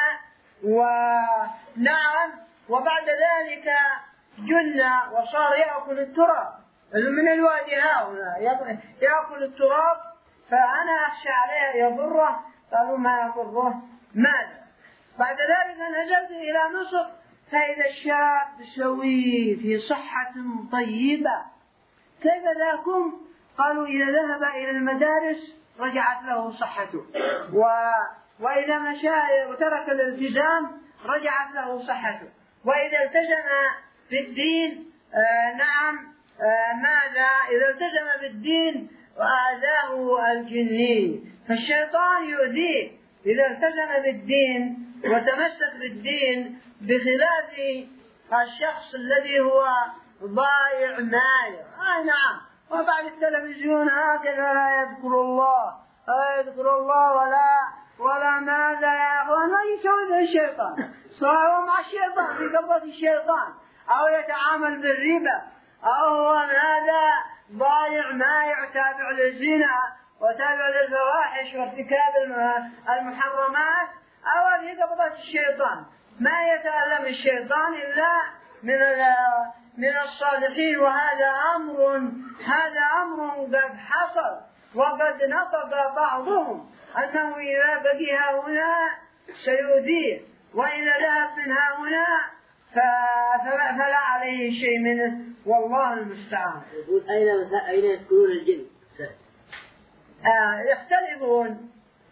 ونعم وبعد ذلك جن وصار يأكل التراب من الوادي هنا يأكل التراب، فأنا أخشى عليه يضره. قالوا ما يضره ماذا؟ بعد ذلك نزلت إلى مصر فإذا الشاب سوي في صحة طيبة. كيف ذاكم؟ قالوا إذا ذهب إلى المدارس رجعت له صحته، و... وإذا مشى وترك الالتزام رجعت له صحته، وإذا التزم بالدين آه نعم آه ماذا؟ إذا التزم بالدين وآذاه الجني، فالشيطان يؤذيه إذا التزم بالدين وتمسك بالدين، بخلاف الشخص الذي هو ضائع مايع. آه نعم. وبعد التلفزيون هكذا لا يذكر الله لا يذكر الله ولا ولا ماذا يا أخوان، ما يسوي الشيطان، سواء مع الشيطان في قبضة الشيطان أو يتعامل بالربا أو هو ماذا ضايع مايع تابع للزنا وتابع للفواحش وارتكاب المحرمات أو في قبضة الشيطان. ما يتألم الشيطان إلا من من الصالحين، وهذا أمر هذا أمر قد حصل وقد نطق بعضهم أنه إذا بقي هنا سيؤذيه وإذا ذهب من هنا فلا عليه شيء منه، والله المستعان. يقول أين أين يسكنون الجن؟ آه يختلفون.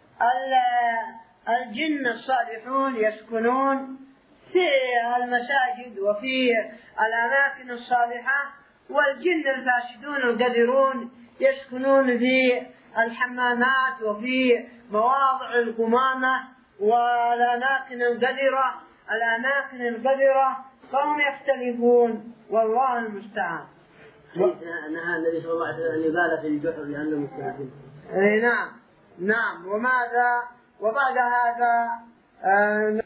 الجن الصالحون يسكنون في المساجد وفي الأماكن الصالحة، والجن الفاسدون القذرون يسكنون في الحمامات وفي مواضع القمامة والأماكن القذرة الأماكن القذرة فهم يختلفون، والله المستعان. نهى النبي صلى الله عليه وسلم أن يبال في الجحر لأنه مستهزئ. نعم نعم. وماذا وبعد هذا آه